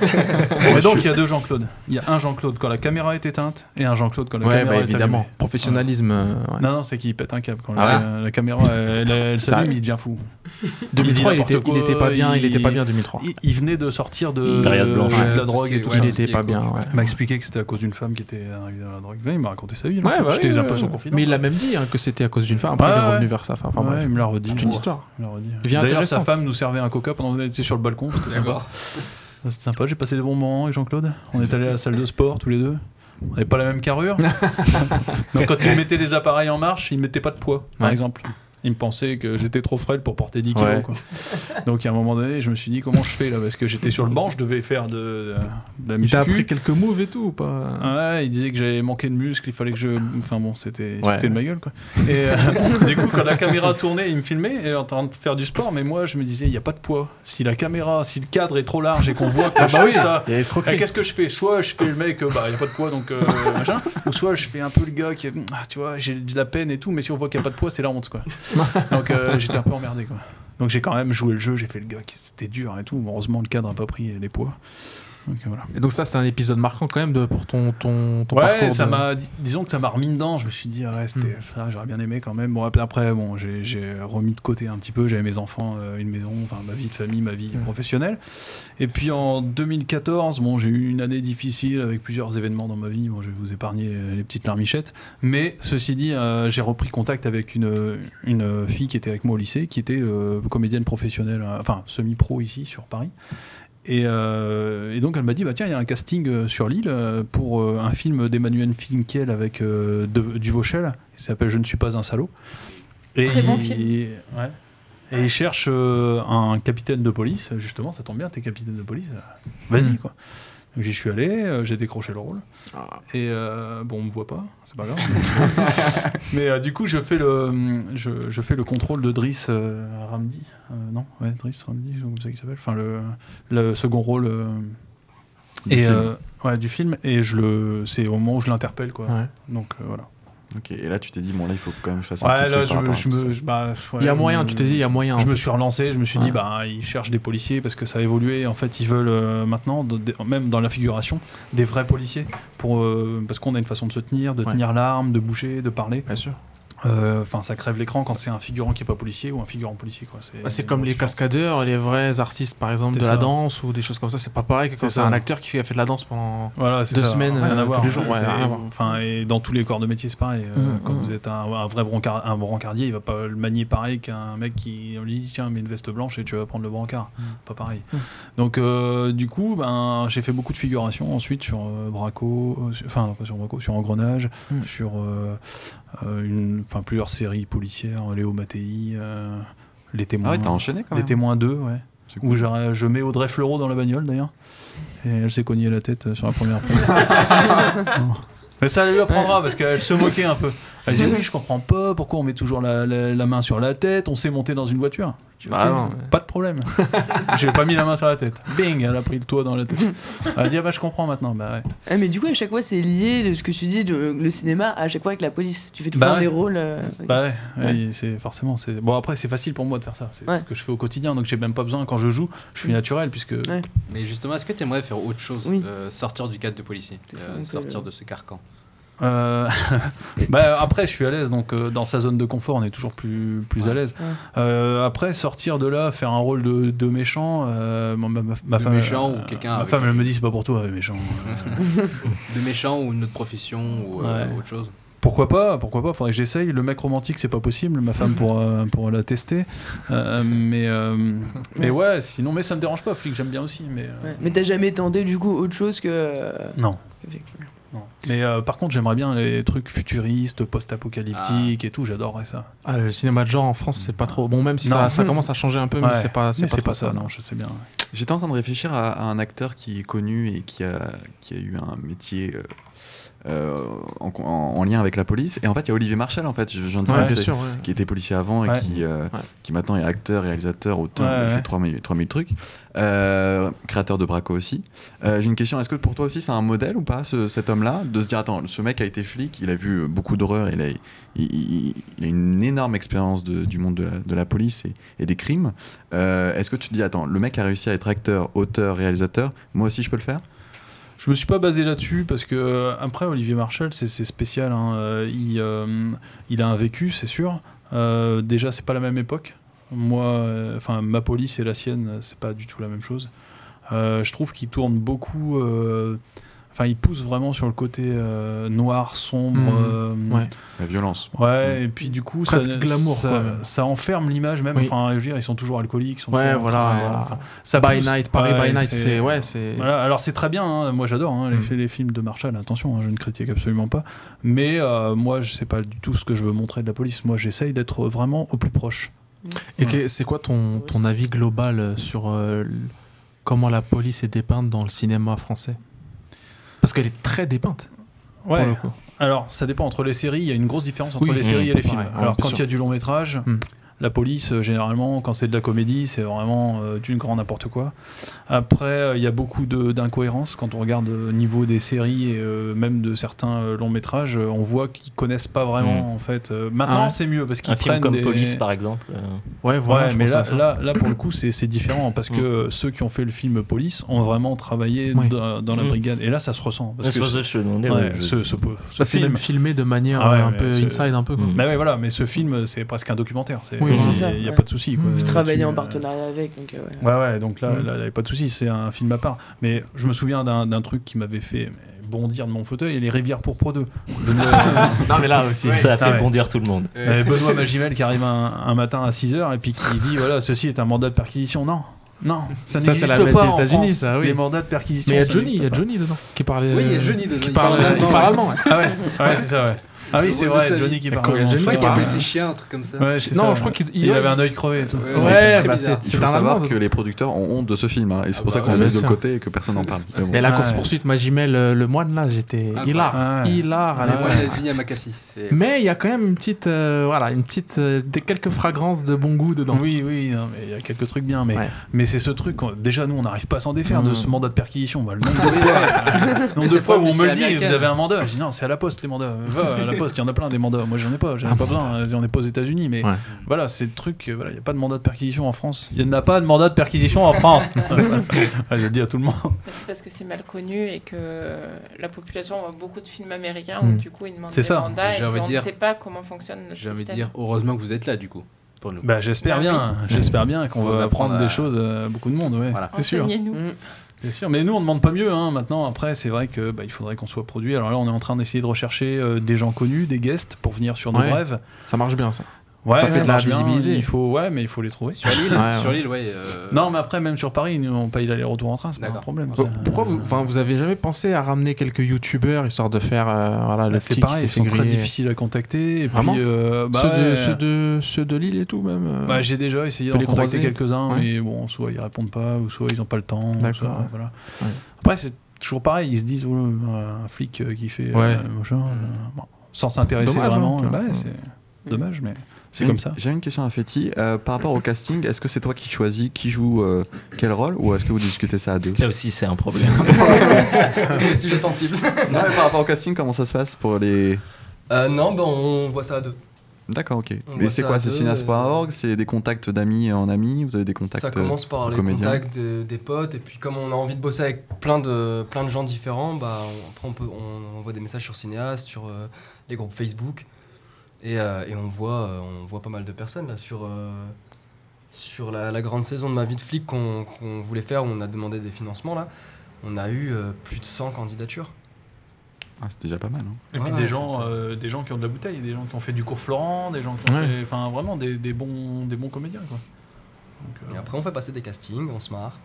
Mais donc il y a deux Jean-Claude. Il y a un Jean-Claude quand la caméra est éteinte et un Jean-Claude quand la Ouais, caméra bah est évidemment. allumée. Professionnalisme. euh, ouais. Non, non, c'est qu'il pète un câble quand Ah la, ouais la caméra elle, elle, elle Ça s'allume, arrive. il devient fou. deux mille trois, il n'importe était, il quoi, était pas bien. Il il- était pas bien deux mille trois. Il, il venait de sortir de, Période blanche. de Ouais, la tout ce drogue qui et est- tout ouais, ça. Il tout ce était qui pas est bien. coke. Ouais. Il m'a expliqué que c'était à cause d'une femme qui était arrivée dans la drogue. Ouais, il m'a raconté sa vie. Ouais, bah J'étais oui, un peu euh, son confident. Mais il l'a même dit hein, que c'était à cause d'une femme. Après, Ouais, il est revenu ouais. vers sa femme. Enfin Ouais, bref, il me l'a redit. toute une Ouais. histoire. Il me l'a redit. Vie D'ailleurs, sa intéressante. femme nous servait un coca pendant qu'on était sur le balcon. C'était sympa. D'accord. C'était sympa. J'ai passé des bons moments avec Jean-Claude. On est allé à la salle de sport tous les deux. On n'avait pas la même carrure. Donc quand il mettait les appareils en marche, il mettait pas de poids, par Ouais. exemple. Il me pensait que j'étais trop frêle pour porter dix kilos. Ouais. Quoi. Donc à un moment donné, je me suis dit comment je fais là, parce que j'étais sur le banc, je devais faire de, de, de la Il t'a muscu. appris quelques moves et tout ou pas Ouais, il disait que j'avais manqué de muscles, il fallait que je. Enfin bon, c'était Ouais. c'était de ma gueule quoi. Et euh, du coup, quand la caméra tournait, il me filmait et en train de faire du sport, mais moi je me disais, il n'y a pas de poids. Si la caméra, si le cadre est trop large et qu'on voit que Ah je bah fais oui, ça. il y a Ah, escroquerie. Qu'est-ce que je fais? Soit je fais le mec, euh, bah il n'y a pas de poids donc euh, machin, ou soit je fais un peu le gars qui est, ah, tu vois, j'ai de la peine et tout, mais si on voit qu'il n'y a pas de poids, c'est la honte quoi. Donc euh, j'étais un peu emmerdé quoi. Donc j'ai quand même joué le jeu, j'ai fait le gars qui c'était dur et tout. Heureusement le cadre n'a pas pris les poids. Donc voilà. Et donc ça, c'est un épisode marquant quand même de, pour ton, ton, ton Ouais, parcours. ça de- m'a, dis- disons que ça m'a remis dedans. Je me suis dit, ouais, c'était Mm. ça, j'aurais bien aimé quand même. Bon, après, après, bon, j'ai, j'ai remis de côté un petit peu. J'avais mes enfants, euh, une maison, enfin ma vie de famille, ma vie Mm. professionnelle. Et puis en deux mille quatorze, bon, j'ai eu une année difficile avec plusieurs événements dans ma vie. Bon, je vais vous épargner les petites larmichettes. Mais ceci dit, euh, j'ai repris contact avec une, une fille qui était avec moi au lycée, qui était euh, comédienne professionnelle, euh, enfin semi-pro ici sur Paris. Et, euh, et donc elle m'a dit bah tiens il y a un casting euh, sur l'île euh, pour euh, un film d'Emmanuel Finkiel avec euh, de, Duvauchel, il s'appelle Je ne suis pas un salaud. Et Très bon il, film. ouais. Et il cherche euh, un capitaine de police, justement ça tombe bien t'es capitaine de police, vas-y Mm. quoi. Donc j'y suis allé, euh, j'ai décroché le rôle. Et euh, bon on me voit pas, c'est pas grave. Mais euh, du coup je fais le je, je fais le contrôle de Driss euh, Ramdi. Euh, non, ouais, Driss Ramdi, c'est comme ça qu'il s'appelle. Enfin le, le second rôle euh, Du et film. euh, ouais, du film et je le c'est au moment où je l'interpelle quoi. Ouais. Donc euh, voilà. Ok, et là tu t'es dit, bon là il faut quand même que je fasse un Ouais, petit là truc je, par me- rapport à je tout ça. me je- bah, ouais, Il y a je moyen, me- tu t'es dit, il y a moyen. Je en me fait. suis relancé, je me suis Ouais. dit bah ils cherchent des policiers parce que ça a évolué en fait ils veulent euh, maintenant de- de- même dans la figuration des vrais policiers pour euh, parce qu'on a une façon de se tenir, de Ouais. tenir l'arme, de bouger, de parler. Bien sûr. Enfin ça crève l'écran quand c'est un figurant qui est pas policier ou un figurant policier quoi. C'est, Ouais, c'est une comme grosse les différence. cascadeurs, les vrais artistes par exemple C'est de la ça. danse ou des choses comme ça. C'est pas pareil que quand C'est c'est ça. un acteur qui a fait de la danse pendant. Voilà, c'est deux ça. semaines, Rien à euh, voir, tous les jours, hein. ouais, C'est- rien à voir. Enfin, et dans tous les corps de métier, c'est pareil. Euh, Mm, quand mm. vous êtes un, un vrai brancard, un brancardier, il va pas le manier pareil qu'un mec qui lui dit tiens, mets une veste blanche et tu vas prendre le brancard. Mm. Pas pareil. Mm. Donc, euh, du coup, ben, j'ai fait beaucoup de figurations ensuite sur euh, Braco, euh, sur- enfin, pas sur Braco, sur Engrenage, Mm. sur euh, euh, une, enfin, plusieurs séries policières, Léo Mattei, euh, Les Témoins. Ah ouais, t'as enchaîné quand Les même. Témoins deux, ouais. C'est Où cool. je, je mets Audrey Fleurot dans la bagnole d'ailleurs. Et elle s'est cognée la tête euh, sur la première prise. Bon. Mais ça lui apprendra parce qu'elle se moquait un peu. Elle disait oui, je comprends pas pourquoi on met toujours la, la- la main sur la tête, on s'est monté dans une voiture. Je dis, Bah ok, non, mais- pas de problème. J'ai pas mis la main sur la tête. Bing, elle a pris le toit dans la tête. Elle a dit ah bah je comprends maintenant. Bah ouais. Ah, mais du coup, à chaque fois, c'est lié, de ce que tu dis, de, le cinéma, à chaque fois avec la police. Tu fais tout le Bah temps ouais. des rôles. euh, Bah ouais, ouais, c'est forcément c'est bon après c'est facile pour moi de faire ça, c'est Ouais. ce que je fais au quotidien donc j'ai même pas besoin quand je joue, je suis naturel puisque Ouais. Mais justement, est-ce que tu aimerais faire autre chose Oui. euh, Sortir du cadre de policier, C'est ça, euh, donc, sortir euh, de ce carcan. Euh, bah, après, je suis à l'aise, donc euh, dans sa zone de confort, on est toujours plus, plus à l'aise. Ouais. Euh, après, sortir de là, faire un rôle de, de méchant, euh, ma, ma- ma De femme, méchant euh, ou quelqu'un Ma avec femme, un- elle me dit c'est pas pour toi, méchant. Euh, De méchant ou une autre profession ou euh, Ouais. autre chose. pourquoi pas, pourquoi pas, faudrait que j'essaye. Le mec romantique, c'est pas possible, ma femme pourra, pourra la tester. Euh, mais, euh, mais ouais, sinon, mais ça me dérange pas, flic, j'aime bien aussi. Mais, euh, ouais. Mais t'as jamais tenté, du coup, autre chose que. euh, non. que- non. Mais euh, par contre, j'aimerais bien les trucs futuristes, post-apocalyptiques et tout, j'adorerais ça. Ah, le cinéma de genre en France, c'est pas trop. Bon, même si Non. ça, ça commence à changer un peu, mais Ouais. c'est pas, c'est Mais pas, c'est trop pas ça, non, je sais bien. J'étais en train de réfléchir à, à un acteur qui est connu et qui a, qui a eu un métier euh, euh, en, en, en lien avec la police. Et en fait, il y a Olivier Marchal, en fait, je viens de Ouais, penser, bien sûr, ouais. qui était policier avant et Ouais. qui, euh, Ouais. qui maintenant est acteur, réalisateur, auteur, Ouais, il ouais. fait trois mille trucs. Euh, créateur de Braco aussi. Euh, J'ai une question, est-ce que pour toi aussi c'est un modèle ou pas, ce, cet homme-là, de se dire, attends, ce mec a été flic, il a vu beaucoup d'horreurs, il a, il, il- il a une énorme expérience de- du monde de la, de la police et, et des crimes. Euh, est-ce que tu te dis, attends, le mec a réussi à être acteur, auteur, réalisateur, moi aussi je peux le faire? Je me suis pas basé là-dessus parce que euh, après Olivier Marchal c'est c'est spécial. Hein. Euh, il, euh, il a un vécu, c'est sûr. Euh, déjà c'est pas la même époque. Moi, enfin ma police et la sienne, c'est pas du tout la même chose. Euh, je trouve qu'il tourne beaucoup. euh, Enfin, il pousse vraiment sur le côté euh, noir, sombre. Mmh. euh, Ouais. La violence. Ouais, et puis du coup, Presque ça, glamour, ça, quoi. ça enferme l'image même. Oui. Enfin, je veux dire, ils sont toujours alcooliques, ils sont Ouais, toujours en train de- voilà. enfin, ça By pousse. Night, Paris Ouais, by Night, c'est. Ouais, c'est. Voilà, alors c'est très bien, hein. Moi j'adore hein, les, Mm. les films de Marshall, attention, hein, je ne critique absolument pas, mais euh, moi je sais pas du tout ce que je veux montrer de la police, moi j'essaye d'être vraiment au plus proche. Et que- c'est quoi ton, ton avis global sur euh, l- comment la police est dépeinte dans le cinéma français? Parce qu'elle est très dépeinte. Ouais, Pour le coup. alors ça dépend entre les séries, il y a une grosse différence entre Oui, les mmh, séries et les pas films. pareil, ouais, Alors bien quand il y a sûr. du long métrage, Mm. la police euh, généralement quand c'est de la comédie c'est vraiment euh, du grand n'importe quoi. Après euh, il y a beaucoup de- d'incohérences quand on regarde au niveau des séries et euh, même de certains euh, longs métrages, euh, on voit qu'ils connaissent pas vraiment Mm. en fait. Euh, maintenant Ah ouais. c'est mieux parce qu'ils Un film prennent comme des... Police, par exemple. euh, Ouais, voilà. Ouais, je mais pense là, à ça. là, là, pour le coup, c'est c'est différent parce que euh, ceux qui ont fait le film Police ont vraiment travaillé Oui. dans, dans la Mm. brigade. Et là, ça se ressent. Parce c'est que pour ça que je te demandais, ouais, ouais, je- ce, ce, ce Ça, c'est film. même filmé de manière Ah ouais, euh, un ouais, peu c'est- inside, un peu. Quoi. Mm. Mais ouais, voilà, mais ce film, c'est presque un documentaire. C'est, Oui, il c'est ça, n'y a ouais. pas de souci. quoi. Mm. Puis travailler en Tu- partenariat avec, donc euh, ouais. Ouais, ouais, donc là, Mm. là, il n'y a pas de souci. C'est un film à part. Mais je me souviens d'un, d'un truc qui m'avait fait mais, bondir de mon fauteuil et les Rivières pourpres deux. Benoît, Non, mais là aussi. Ça a fait Ah ouais. bondir tout le monde. euh, Benoît Magimel qui arrive un, un matin à six heures et puis qui dit voilà, ceci est un mandat de perquisition. Non, non, ça, Ça, c'est n'existe la- mais pas c'est en les États-Unis, France. ça, oui. Les mandats de perquisition. Mais il y a ça Johnny, il y a n'existe pas. Johnny dedans qui parlait. Oui, il y a euh, Johnny dedans, Qui il parle, parle il allemand, parle ouais. allemand. Ouais. Ah ouais, ouais c'est ça, ouais. Ah oui, c'est Ouais, vrai, ça, Johnny qui il- parle. il y a allemand. Johnny Je crois qui qu'il parle. appelle ses chiens, un truc comme ça. Ouais, c'est Non, ça. je crois qu'il Il, il- avait un œil crevé et tout. Ouais, Ouais, ouais, bah très c'est bizarre. Il c'est faut un savoir Allemand. que les producteurs ont honte de ce film, hein, et c'est Ah pour ça bah qu'on ouais, le met bien de sûr. côté et que personne n'en parle. Mais bon. Mais la Ouais. course-poursuite Magimel, euh, le moine là, j'étais Incroyable. hilar. Ouais. Hilar à Ouais. l'époque. Ouais, Nazi Yamakasi. c'est- Mais il y a quand même une petite, euh, voilà, une petite, euh, des quelques fragrances de bon goût dedans. Oui, oui, non, mais il y a quelques trucs bien, mais, Ouais. mais c'est ce truc, qu'on- déjà nous on n'arrive pas à s'en défaire de Mmh. ce mandat de perquisition. Bah, le nombre de fois, le nombre de c'est fois pas où on me le dit, américaine. vous avez un mandat. Je dis non, c'est à la poste les mandats. Va à la poste, il y en a plein des mandats. Moi j'en ai pas, j'en ai pas besoin. On n'est pas aux États-Unis, mais Ouais. voilà, c'est le truc. euh, Voilà, il n'y a pas de mandat de perquisition en France. Il n'y a pas de mandat de perquisition en France. Ah, je le dis à tout le monde. Mais c'est parce que c'est mal connu et que la population voit beaucoup de films américains Mm. où du coup ils demandent C'est des ça. mandats et J'ai envie qu'on de ne dire- sait pas comment fonctionne notre J'ai envie de système. dire, heureusement que vous êtes là, du coup, pour nous. Bah, j'espère Bah bien, j'espère bien qu'on On va va apprendre apprendre des à- choses à beaucoup de monde. Ouais. Voilà. C'est sûr. Enseignez-nous. Mm. C'est sûr, mais nous on demande pas mieux hein. Maintenant. Après, c'est vrai que bah, il faudrait qu'on soit produit. Alors là, on est en train d'essayer de rechercher euh, des gens connus, des guests pour venir sur nos Ouais. brèves. Ça marche bien ça. Ouais, Ça fait de la marche bien. visibilité. Il faut, ouais, mais il faut les trouver. Sur l'île, Ouais, sur ouais. l'île, ouais. euh, Non, mais après, même sur Paris, nous on paye l'aller-retour en train, c'est pas un D'accord. problème. Pour- Ça, Pourquoi vous, euh, enfin, vous avez jamais pensé à ramener quelques youtubeurs histoire de faire, euh, voilà, le bah, petit c'est qui pareil, s'est ils fait sont très griller. difficiles à contacter. Et Vraiment puis, euh, bah, ceux, de, ouais. ceux de ceux de Lille et tout même. euh, Bah, j'ai déjà essayé peut d'en les contacter croiser. quelques-uns, Ouais. mais bon, soit ils répondent pas, ou soit ils ont pas le temps. ou D'accord, soit, ouais. voilà. Ouais. Après, c'est toujours pareil, ils se disent, oh, un flic euh, qui fait Ouais. euh, machin, euh, bon, sans s'intéresser Dommage, vraiment. hein, tu vois. bah, Ouais. c'est dommage, mais c'est J'ai comme une- ça. J'ai une question à Féti. Euh, par rapport au casting, est-ce que c'est toi qui choisis qui joue euh, quel rôle ou est-ce que vous discutez ça à deux? Là aussi, c'est un problème. Des sujets sensibles. Non, mais par rapport au casting, comment ça se passe pour les. Euh, non, ben on voit ça à deux. D'accord, ok. On Mais voit c'est ça quoi à C'est deux, cinéas point org et- C'est des contacts d'amis en amis Vous avez des contacts Ça commence par euh, les comédiens contacts de- des potes, et puis comme on a envie de bosser avec plein de, plein de gens différents, bah, on- après on, peut, on envoie des messages sur Cinéaste, sur euh, les groupes Facebook, et, euh, et on, voit, euh, on voit pas mal de personnes là sur, euh, sur la, la grande saison de Ma vie de flic qu'on qu'on voulait faire, où on a demandé des financements là. On a eu euh, plus de cent candidatures. Ah, c'est déjà pas mal. Hein. Et puis Ouais, des, ouais, gens, c'est- euh, des gens qui ont de la bouteille, des gens qui ont fait du cours Florent, des gens qui ont Ouais. fait. Enfin, vraiment des, des, bons, des bons comédiens, quoi. Donc, Et euh, après on fait passer des castings, on se marre.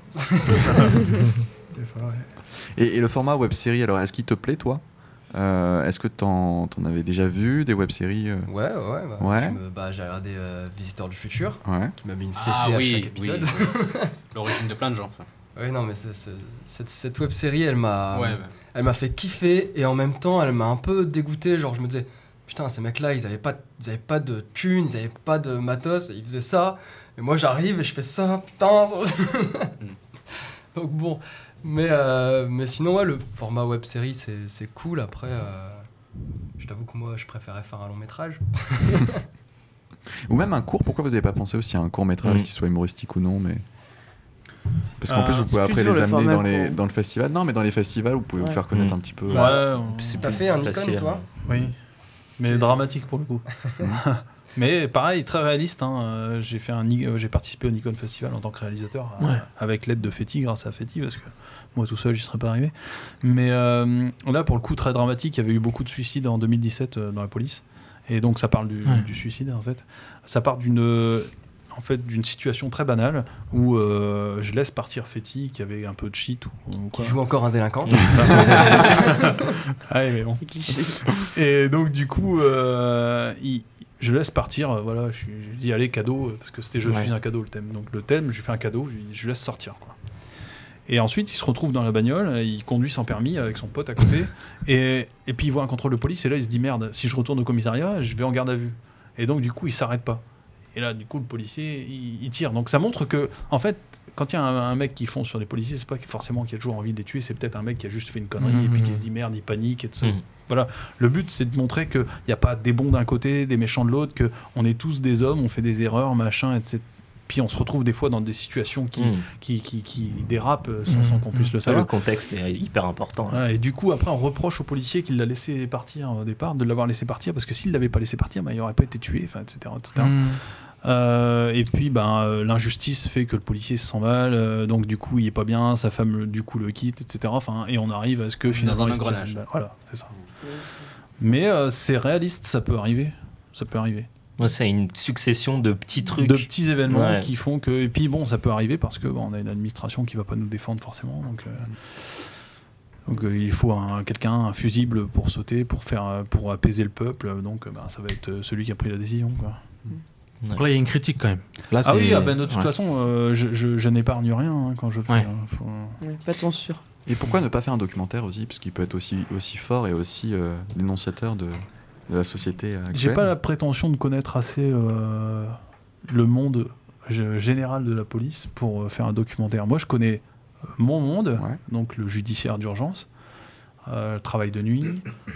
des fois, ouais. Et, et le format web série, alors est-ce qu'il te plaît, toi Euh, Est-ce que t'en t'en avais déjà vu des web séries euh Ouais, ouais, ouais. Bah, Ouais. je me- bah, j'ai regardé euh, Visiteurs du futur, Ouais. qui m'a mis une Ah fessée à oui, chaque oui, épisode. oui. l'origine de plein de gens, ça. Oui, non, mais c'est, c'est, cette, cette web série, elle m'a, Ouais, ouais. elle m'a fait kiffer et en même temps, elle m'a un peu dégoûté. Genre, je me disais, putain, ces mecs-là, ils avaient pas, ils avaient pas de thunes, ils avaient pas de matos, ils faisaient ça. Et moi, j'arrive et je fais ça, putain. Donc bon, mais, euh, mais sinon, ouais, le format web série, c'est, c'est cool. Après, euh, je t'avoue que moi, je préférais faire un long métrage. Ou même un court, pourquoi vous n'avez pas pensé aussi à un court métrage, Mm. qui soit humoristique ou non, mais... Parce qu'en Euh, plus, vous pouvez c'est après plus dur, les le amener format dans, les, court. dans le festival. Non, mais dans les festivals, vous pouvez Ouais. vous faire connaître Mm. un petit peu. Ouais, euh, on- C'est T'as plus fait un facile, icône, toi oui. Mais dramatique pour le coup. Mais pareil, très réaliste. Hein. Euh, J'ai, fait un, Ni- euh, j'ai participé au Nikon Festival en tant que réalisateur, euh, Ouais. avec l'aide de Fetty, grâce à Fetty, parce que moi tout seul, j'y serais pas arrivé. Mais euh, là, pour le coup, très dramatique. Il y avait eu beaucoup de suicides en deux mille dix-sept euh, dans la police. Et donc, ça parle du, Ouais. du suicide, en fait. Ça part d'une, euh, en fait, d'une situation très banale où euh, je laisse partir Fetty, qui avait un peu de shit ou, ou Qui quoi. joue encore un délinquant. Ah, mais bon. Cliché. Et donc, du coup, euh, il- je laisse partir. euh, Voilà, je, suis- je lui dis, allez, cadeau, euh, parce que c'était Je Ouais. suis un cadeau, le thème. Donc, le thème, je lui fais un cadeau, je, lui dis, je laisse sortir, quoi. Et ensuite, il se retrouve dans la bagnole, il conduit sans permis avec son pote à côté, et, et puis il voit un contrôle de police, et là, il se dit, merde, si je retourne au commissariat, je vais en garde à vue. Et donc, du coup, il s'arrête pas. Et là, du coup, le policier, il, il tire. Donc, ça montre que, en fait, quand il y a un, un mec qui fonce sur les policiers, c'est pas forcément qu'il a toujours envie de les tuer, c'est peut-être un mec qui a juste fait une connerie Mhm. et puis qui se dit merde, il panique et tout ça. Mhm. Voilà. Le but, c'est de montrer qu'il n'y a pas des bons d'un côté, des méchants de l'autre, qu'on est tous des hommes, on fait des erreurs, machin, et cetera. Puis on se retrouve des fois dans des situations qui, Mm. qui, qui, qui dérapent euh, sans, Mhm. sans qu'on puisse le Ça, le savoir. contexte est hyper important. Voilà, et du coup, après, on reproche au policier qu'il l'a laissé partir au départ, de l'avoir laissé partir, parce que s'il ne l'avait pas laissé partir, bah, il n'aurait pas été tué, enfin, et cetera, et cetera. Mmh. Euh, et puis ben, euh, l'injustice fait que le policier se sent mal, euh, donc du coup il est pas bien, sa femme le- du coup le quitte, et cetera. Enfin, et on arrive à ce que Dans finalement un il se tire engrenage. une balle. Voilà, c'est ça. Mais euh, c'est réaliste, ça peut arriver. Ça peut arriver. Ouais, c'est une succession de petits trucs. De petits événements Ouais. qui font que. Et puis bon, ça peut arriver parce que bon, on a une administration qui va pas nous défendre forcément. Donc, euh, donc euh, il faut un, quelqu'un, un fusible pour sauter, pour, faire, euh, pour apaiser le peuple. Donc euh, ben, ça va être euh, celui qui a pris la décision, quoi. Donc là, il y a une critique quand même. Là, Ah c'est- oui, ah ben, de toute ouais. façon, euh, je, je- je n'épargne rien hein, quand je le fais. Ouais. hein. Faut- Ouais, pas de censure. Et pourquoi ne pas faire un documentaire aussi, parce qu'il peut être aussi, aussi fort et aussi euh, dénonciateur de, de la société actuelle. J'ai pas la prétention de connaître assez euh, le monde g- général de la police pour euh, faire un documentaire. Moi, je connais euh, mon monde, Ouais. donc le judiciaire d'urgence, euh, le travail de nuit,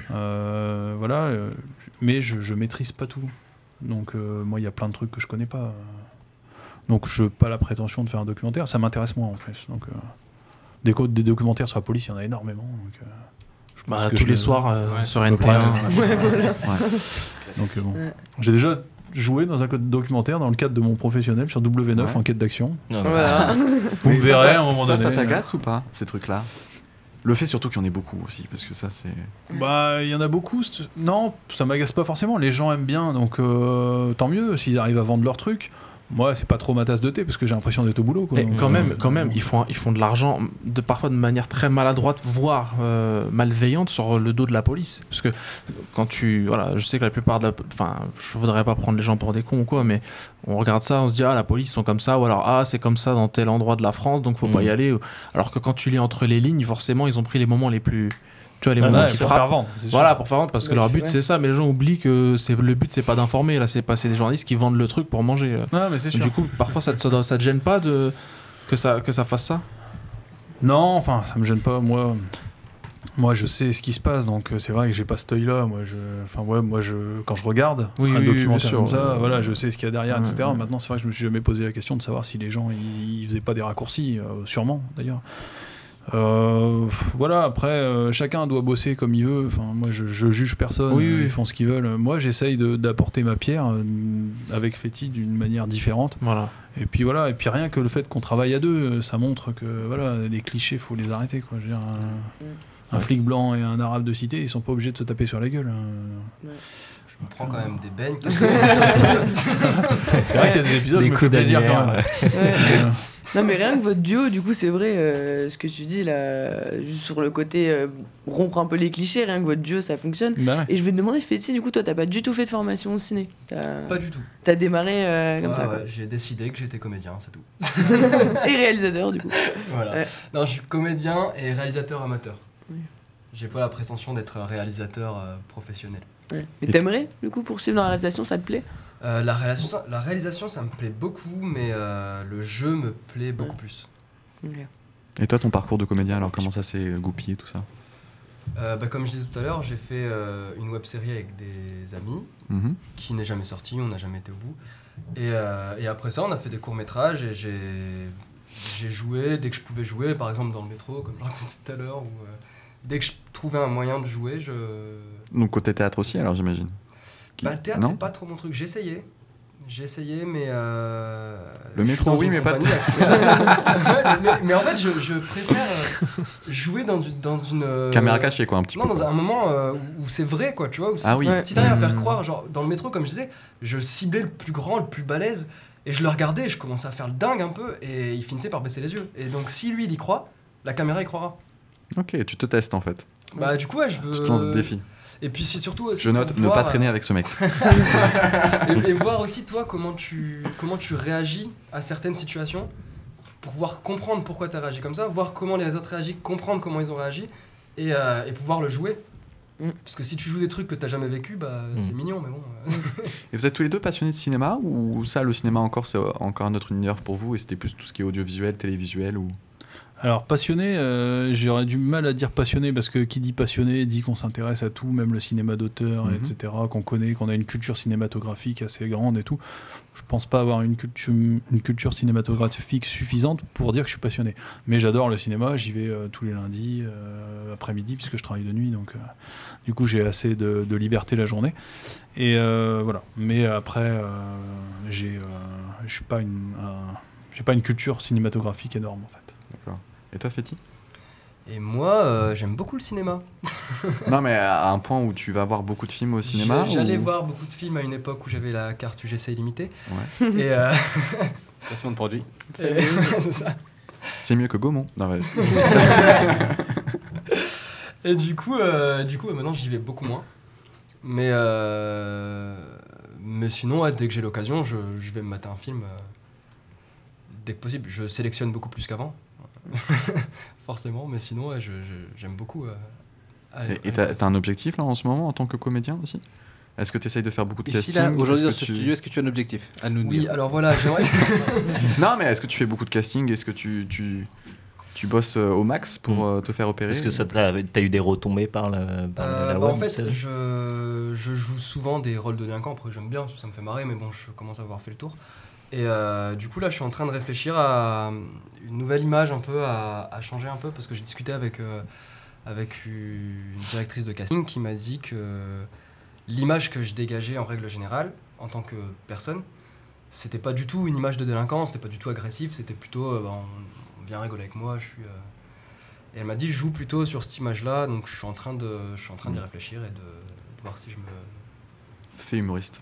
euh, voilà, euh, mais je, je maîtrise pas tout. Donc, euh, moi, il y a plein de trucs que je connais pas. Donc, je n'ai pas la prétention de faire un documentaire. Ça m'intéresse moins en plus. Donc, euh, des, co- des documentaires sur la police, il y en a énormément. Donc, euh, je pense Bah, que tous je les les- soirs euh, Ouais, sur c'est N T un. Ouais, Ouais, voilà. Donc euh, bon. Ouais. J'ai déjà joué dans un code documentaire dans le cadre de mon professionnel sur W neuf, Ouais. Enquête d'action. Non, Voilà. Vous Mais me ça, verrez ça, à un moment ça, donné. ça t'agace ou pas, ces trucs-là? Le fait surtout qu'il y en ait beaucoup aussi, parce que ça, c'est... Bah, il y en a beaucoup. c'est- Non, ça m'agace pas forcément. Les gens aiment bien, donc euh, tant mieux s'ils arrivent à vendre leur truc. Moi, c'est pas trop ma tasse de thé parce que j'ai l'impression d'être au boulot. Quoi, Mais donc, quand euh, même, quand même, ils font, ils font de l'argent, de, parfois de manière très maladroite, voire euh, malveillante sur le dos de la police. Parce que quand tu, voilà, je sais que la plupart de la, enfin, je voudrais pas prendre les gens pour des cons ou quoi, mais on regarde ça, on se dit ah la police ils sont comme ça, ou alors ah c'est comme ça dans tel endroit de la France, donc faut pas Mm. y aller. Alors que quand tu lis entre les lignes, forcément ils ont pris les moments les plus, tu vois, les ah, moments ouais, qui pour frappent. faire vendre. c'est sûr. Voilà, pour faire vendre, parce que Ouais, leur but ouais. c'est ça, mais les gens oublient que c'est le but c'est pas d'informer, là c'est pas c'est des journalistes qui vendent le truc pour manger. euh. Ah, mais c'est sûr. Du coup, parfois ça te, ça, ça te gêne pas de que ça que ça fasse ça. Non, enfin, ça me gêne pas. Moi, moi, je sais ce qui se passe, donc euh, c'est vrai que j'ai pas cet œil-là. Moi, je, enfin, ouais, moi, je, quand je regarde Oui, un oui, oui, documentaire bien sûr, comme ça, ouais. voilà, je sais ce qu'il y a derrière, Ouais, et cetera. ouais. Maintenant, c'est vrai que je me suis jamais posé la question de savoir si les gens ils, ils faisaient pas des raccourcis, euh, sûrement d'ailleurs. Euh, voilà, après, euh, chacun doit bosser comme il veut. Enfin, moi, je, je juge personne. Oui, euh, oui. Ils font ce qu'ils veulent. Moi, j'essaye de- d'apporter ma pierre euh, avec Fetty d'une manière différente. Voilà. Et puis voilà. Et puis rien que le fait qu'on travaille à deux, euh, ça montre que voilà, les clichés, faut les arrêter. Quoi. Je veux dire, un, un Ouais. flic blanc et un arabe de cité, ils sont pas obligés de se taper sur la gueule. hein. Je me prends quand même des beignes. Parce que... C'est vrai qu'il y a des épisodes Des où me coups fait plaisir quand d'annuaire, même. ouais. Mais, euh, Non, mais rien que votre duo, du coup, c'est vrai, euh, ce que tu dis là, juste sur le côté euh, rompre un peu les clichés, rien que votre duo, ça fonctionne. Bah ouais. Et je vais te demander, Féti, du coup, toi, t'as pas du tout fait de formation au ciné. T'as, Pas du tout. t'as démarré euh, comme Ouais, ça, ouais, quoi. j'ai décidé que j'étais comédien, c'est tout. Et réalisateur, du coup. Voilà. Ouais. Non, je suis comédien et réalisateur amateur. Oui. J'ai pas la prétention d'être réalisateur euh, professionnel. Ouais. Mais Et t'aimerais, du coup, poursuivre dans la réalisation, ça te plaît? Euh, la, réalisation, ça, la réalisation, ça me plaît beaucoup, mais euh, le jeu me plaît beaucoup Ouais. plus. Ok. Et toi, ton parcours de comédien, alors comment ça s'est goupillé tout ça? Euh, bah, comme je disais tout à l'heure, j'ai fait euh, une web série avec des amis Mhm. qui n'est jamais sortie, on n'a jamais été au bout. Et, euh, et après ça, on a fait des courts-métrages et j'ai, j'ai joué dès que je pouvais jouer, par exemple dans le métro, comme je racontais tout à l'heure, ou euh, dès que je trouvais un moyen de jouer, je. Donc côté théâtre aussi, alors j'imagine. Qui- Bah, le théâtre, non c'est pas trop mon truc. J'ai essayé. J'ai essayé, mais. Euh, Le je suis métro, dans oui, une mais pas le compagnie actuelle. mais, mais en fait, je, je préfère euh, jouer dans, du- dans une. euh, Caméra cachée, quoi, un petit Non, peu. dans quoi. un moment euh, où où c'est vrai, quoi, tu vois. Où Ah si- oui. Ouais. Si t'arrives à faire Mmh. croire, genre, dans le métro, comme je disais, je ciblais le plus grand, le plus balèze, et je le regardais, et je commençais à faire le dingue un peu, et il finissait par baisser les yeux. Et donc, si lui, il y croit, la caméra y croira. Ok, tu te testes en fait. Bah, du coup, ouais, je veux. Tu te lances des défis. Et puis, c'est surtout. aussi Je note, pour ne voir, pas traîner avec ce mec. et, et voir aussi toi comment tu, comment tu réagis à certaines situations pour pouvoir comprendre pourquoi tu as réagi comme ça, voir comment les autres réagissent, comprendre comment ils ont réagi et, euh, et pouvoir le jouer. Mm. Parce que si tu joues des trucs que tu n'as jamais vécu, bah, Mm. c'est mignon, mais bon. euh. Et vous êtes tous les deux passionnés de cinéma ou ça, le cinéma encore, c'est encore un autre univers pour vous et c'était plus tout ce qui est audiovisuel, télévisuel ou... Alors passionné, euh, j'aurais du mal à dire passionné parce que qui dit passionné dit qu'on s'intéresse à tout, même le cinéma d'auteur, Mhm. et cetera, qu'on connaît, qu'on a une culture cinématographique assez grande et tout. Je pense pas avoir une culture, une culture cinématographique suffisante pour dire que je suis passionné. Mais j'adore le cinéma, j'y vais euh, tous les lundis, euh, après-midi, puisque je travaille de nuit, donc euh, du coup j'ai assez de, de liberté la journée. Et euh, voilà. Mais après, euh, j'ai, euh, je suis pas une, un- j'ai pas une culture cinématographique énorme en fait. D'accord. Et toi, Féti? Et moi, euh, j'aime beaucoup le cinéma. Non, mais à un point où tu vas voir beaucoup de films au cinéma J'ai- J'allais ou- voir beaucoup de films à une époque où j'avais la carte U G C illimitée. Ouais. Et, euh, Placement de produit. et- c'est ça. C'est mieux que Gaumont. Non, ouais. Et du coup, euh, du coup, maintenant j'y vais beaucoup moins. Mais, euh, mais sinon, ouais, dès que j'ai l'occasion, je, je vais me mater un film euh, dès que possible. Je sélectionne beaucoup plus qu'avant, forcément, mais sinon, ouais, je, je- j'aime beaucoup. euh, aller- Et et t'as t'as un objectif là en ce moment en tant que comédien aussi? Est-ce que tu essayes de faire beaucoup de Et si casting? là, aujourd'hui dans Est-ce ce que tu- studio, est-ce que tu as un objectif à nous Oui, dire alors voilà, j'aimerais. Non, mais est-ce que tu fais beaucoup de casting? Est-ce que tu, tu, tu bosses euh, au max pour Mm. euh, te faire opérer? Est-ce que ça t'a t'as eu des retombées par la, par Euh, la bah, web, en fait, ça je, je joue souvent des rôles de délinquants. Après, j'aime bien, ça me fait marrer, mais bon, je commence à avoir fait le tour. Et euh, du coup, là, je suis en train de réfléchir à une nouvelle image, un peu, à, à changer un peu, parce que j'ai discuté avec, euh, avec une directrice de casting qui m'a dit que l'image que je dégageais en règle générale, en tant que personne, c'était pas du tout une image de délinquant, c'était pas du tout agressif, c'était plutôt, euh, bah, on, on vient rigoler avec moi, je suis... euh, Et elle m'a dit, je joue plutôt sur cette image-là, donc je suis en train de, je suis en train d'y réfléchir et de, de voir si je me... Fais humoriste.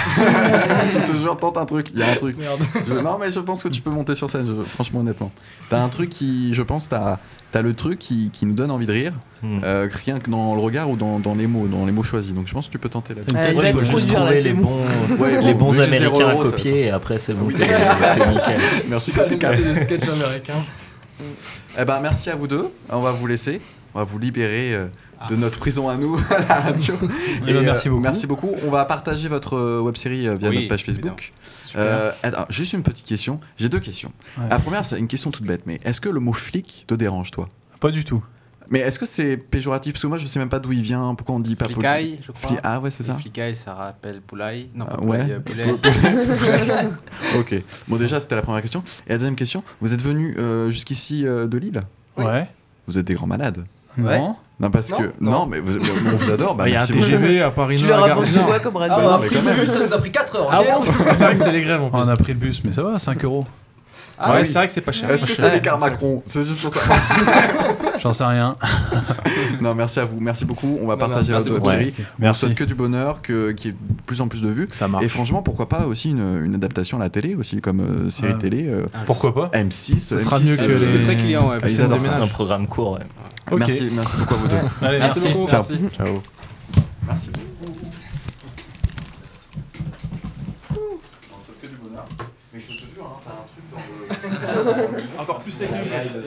Toujours tente un truc, il y a un truc. Merde. Je- non, mais je pense que tu peux monter sur scène, je- franchement, honnêtement. T'as un truc qui, je pense, t'as as le truc qui, qui nous donne envie de rire, Hmm. euh, rien que dans le regard ou dans, dans les mots, dans les mots choisis. Donc je pense que tu peux tenter là-dessus. Ouais, Peut-être il va qu'il faut être juste produire, là, trouver c'est les bon. bons, Ouais, les bon, bons vu que j'ai zéro américains à euro, ça va copier et après c'est bon. Oui. t'es- t'es nickel. Merci, Pas les Copycat. des sketchs américains. Eh ben, merci à vous deux. On va vous laisser. On va vous libérer euh, de notre prison à nous, à la radio. Eh ben, euh, merci beaucoup. Merci beaucoup. On va partager votre euh, web-série euh, via Oui, notre page évidemment. Facebook. Super. Euh, attends, juste une petite question. J'ai deux questions. Ouais. La première, c'est une question toute bête, mais est-ce que le mot flic te dérange, toi? Pas du tout. Mais est-ce que c'est péjoratif? Parce que moi, je sais même pas d'où il vient, pourquoi on dit pas politique. Flicaille, je crois. Fli- Ah ouais, c'est ça. Et Flicaille, ça rappelle Poulaille. Non, pas Ah, Poulaille, ouais. euh, Poulet. Ok. Bon, déjà, c'était la première question. Et la deuxième question, vous êtes venu euh, jusqu'ici euh, de Lille? Oui. Ouais. Vous êtes des grands malades. Ouais. Non. Non, parce Non, que. Non, non. mais vous- on vous adore. Bah, Il y a un merci T G beaucoup. V à Paris Tu Nord leur à Gare apportes du Nord. quoi comme radio? Ah, on non, a mais pris quand le même. bus, ça nous a pris quatre heures. Ah ok bon C'est vrai que c'est les grèves en plus. On a pris le bus, mais ça va, cinq euros. Ah ouais, c'est vrai que c'est pas cher. Est-ce Pas que cher. c'est l'écart Macron? C'est juste pour ça. J'en sais rien. Non, merci à vous, merci beaucoup. On va Non, partager merci, votre merci web série. beaucoup. On Merci. souhaite que du bonheur, que qu'il y ait de plus en plus de vues. Ça marche. Et franchement, pourquoi pas aussi une, une adaptation à la télé aussi, comme euh, série Ouais. télé. euh, Pourquoi pas M six. Ce sera M six, mieux que euh, C'est les- très client, ouais. Ah, parce ils que adorent c'est ça. un Un programme court, ouais. Ok. Merci, merci beaucoup à vous deux. Allez, Merci merci. beaucoup. Ciao. Merci. Ciao. Merci. Que du bonheur. Mais je te jure, hein, t'as un truc dans le. Encore plus sérieux.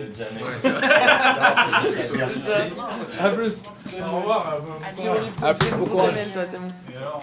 À plus. Au revoir. À plus, bon courage. Toi, c'est bon.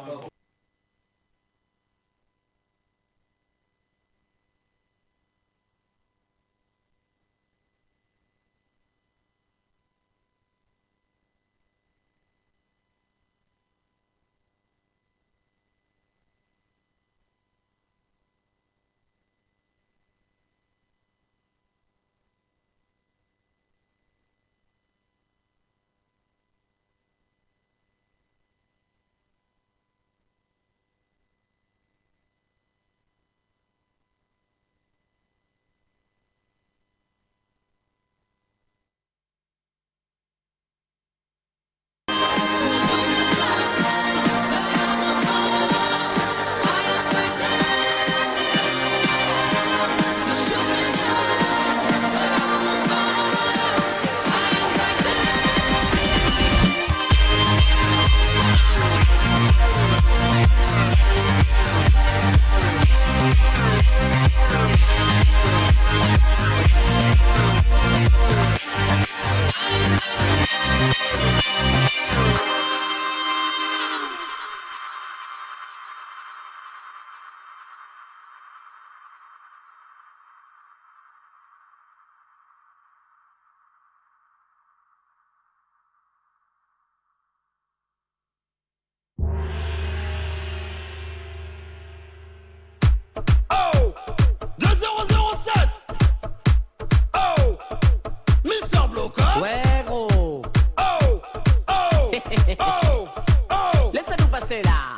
Ouais gros. Oh, oh, oh, oh. Laisse-nous passer là.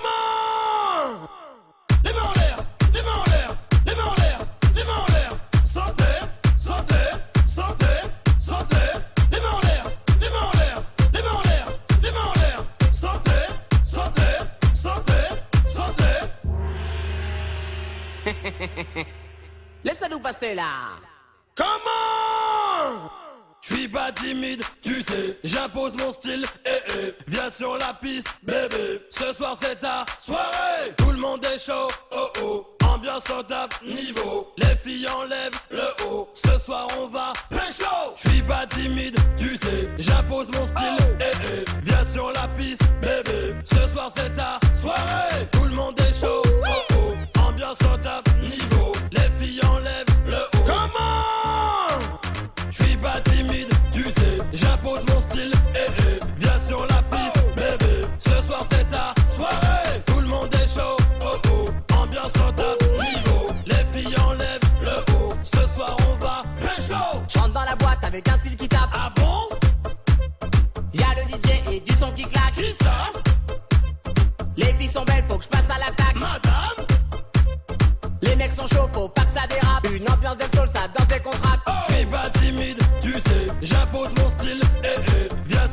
Comment? Les mains en l'air, les mains en l'air, les mains en l'air, les mains en l'air. Sautez, sautez, sautez, sautez. Les mains en l'air, les mains en l'air, les mains en l'air, les mains en l'air. Sautez, sautez, sautez, sautez. Laisse-nous passer là. Comment? Je suis pas timide, tu sais, j'impose mon style, eh eh. Viens sur la piste, bébé. Ce soir c'est ta soirée. Tout le monde est chaud, oh oh. Ambiance au top niveau. Les filles enlèvent le haut. Ce soir on va pécho. Je suis pas timide, tu sais, j'impose mon style, eh eh. Viens sur la piste, bébé. Ce soir c'est ta soirée. Tout le monde est chaud, oh oh. Ambiance au top niveau. Les filles enlèvent le haut. Comment? Je suis pas timide, tu sais, j'impose mon style, eh eh. Viens sur la piste, bébé. Ce soir c'est ta soirée. Tout le monde est chaud, oh oh. Ambiance au top niveau. Les filles enlèvent le haut. Ce soir on va pécho. J'entre dans la boîte avec un style qui tape. Ah bon? Y'a le D J et du son qui claque. Qui ça? Les filles sont belles, faut que je passe à l'attaque. Madame? Les mecs sont chauds, faut pas que ça dérape. Une ambiance de soul, ça danse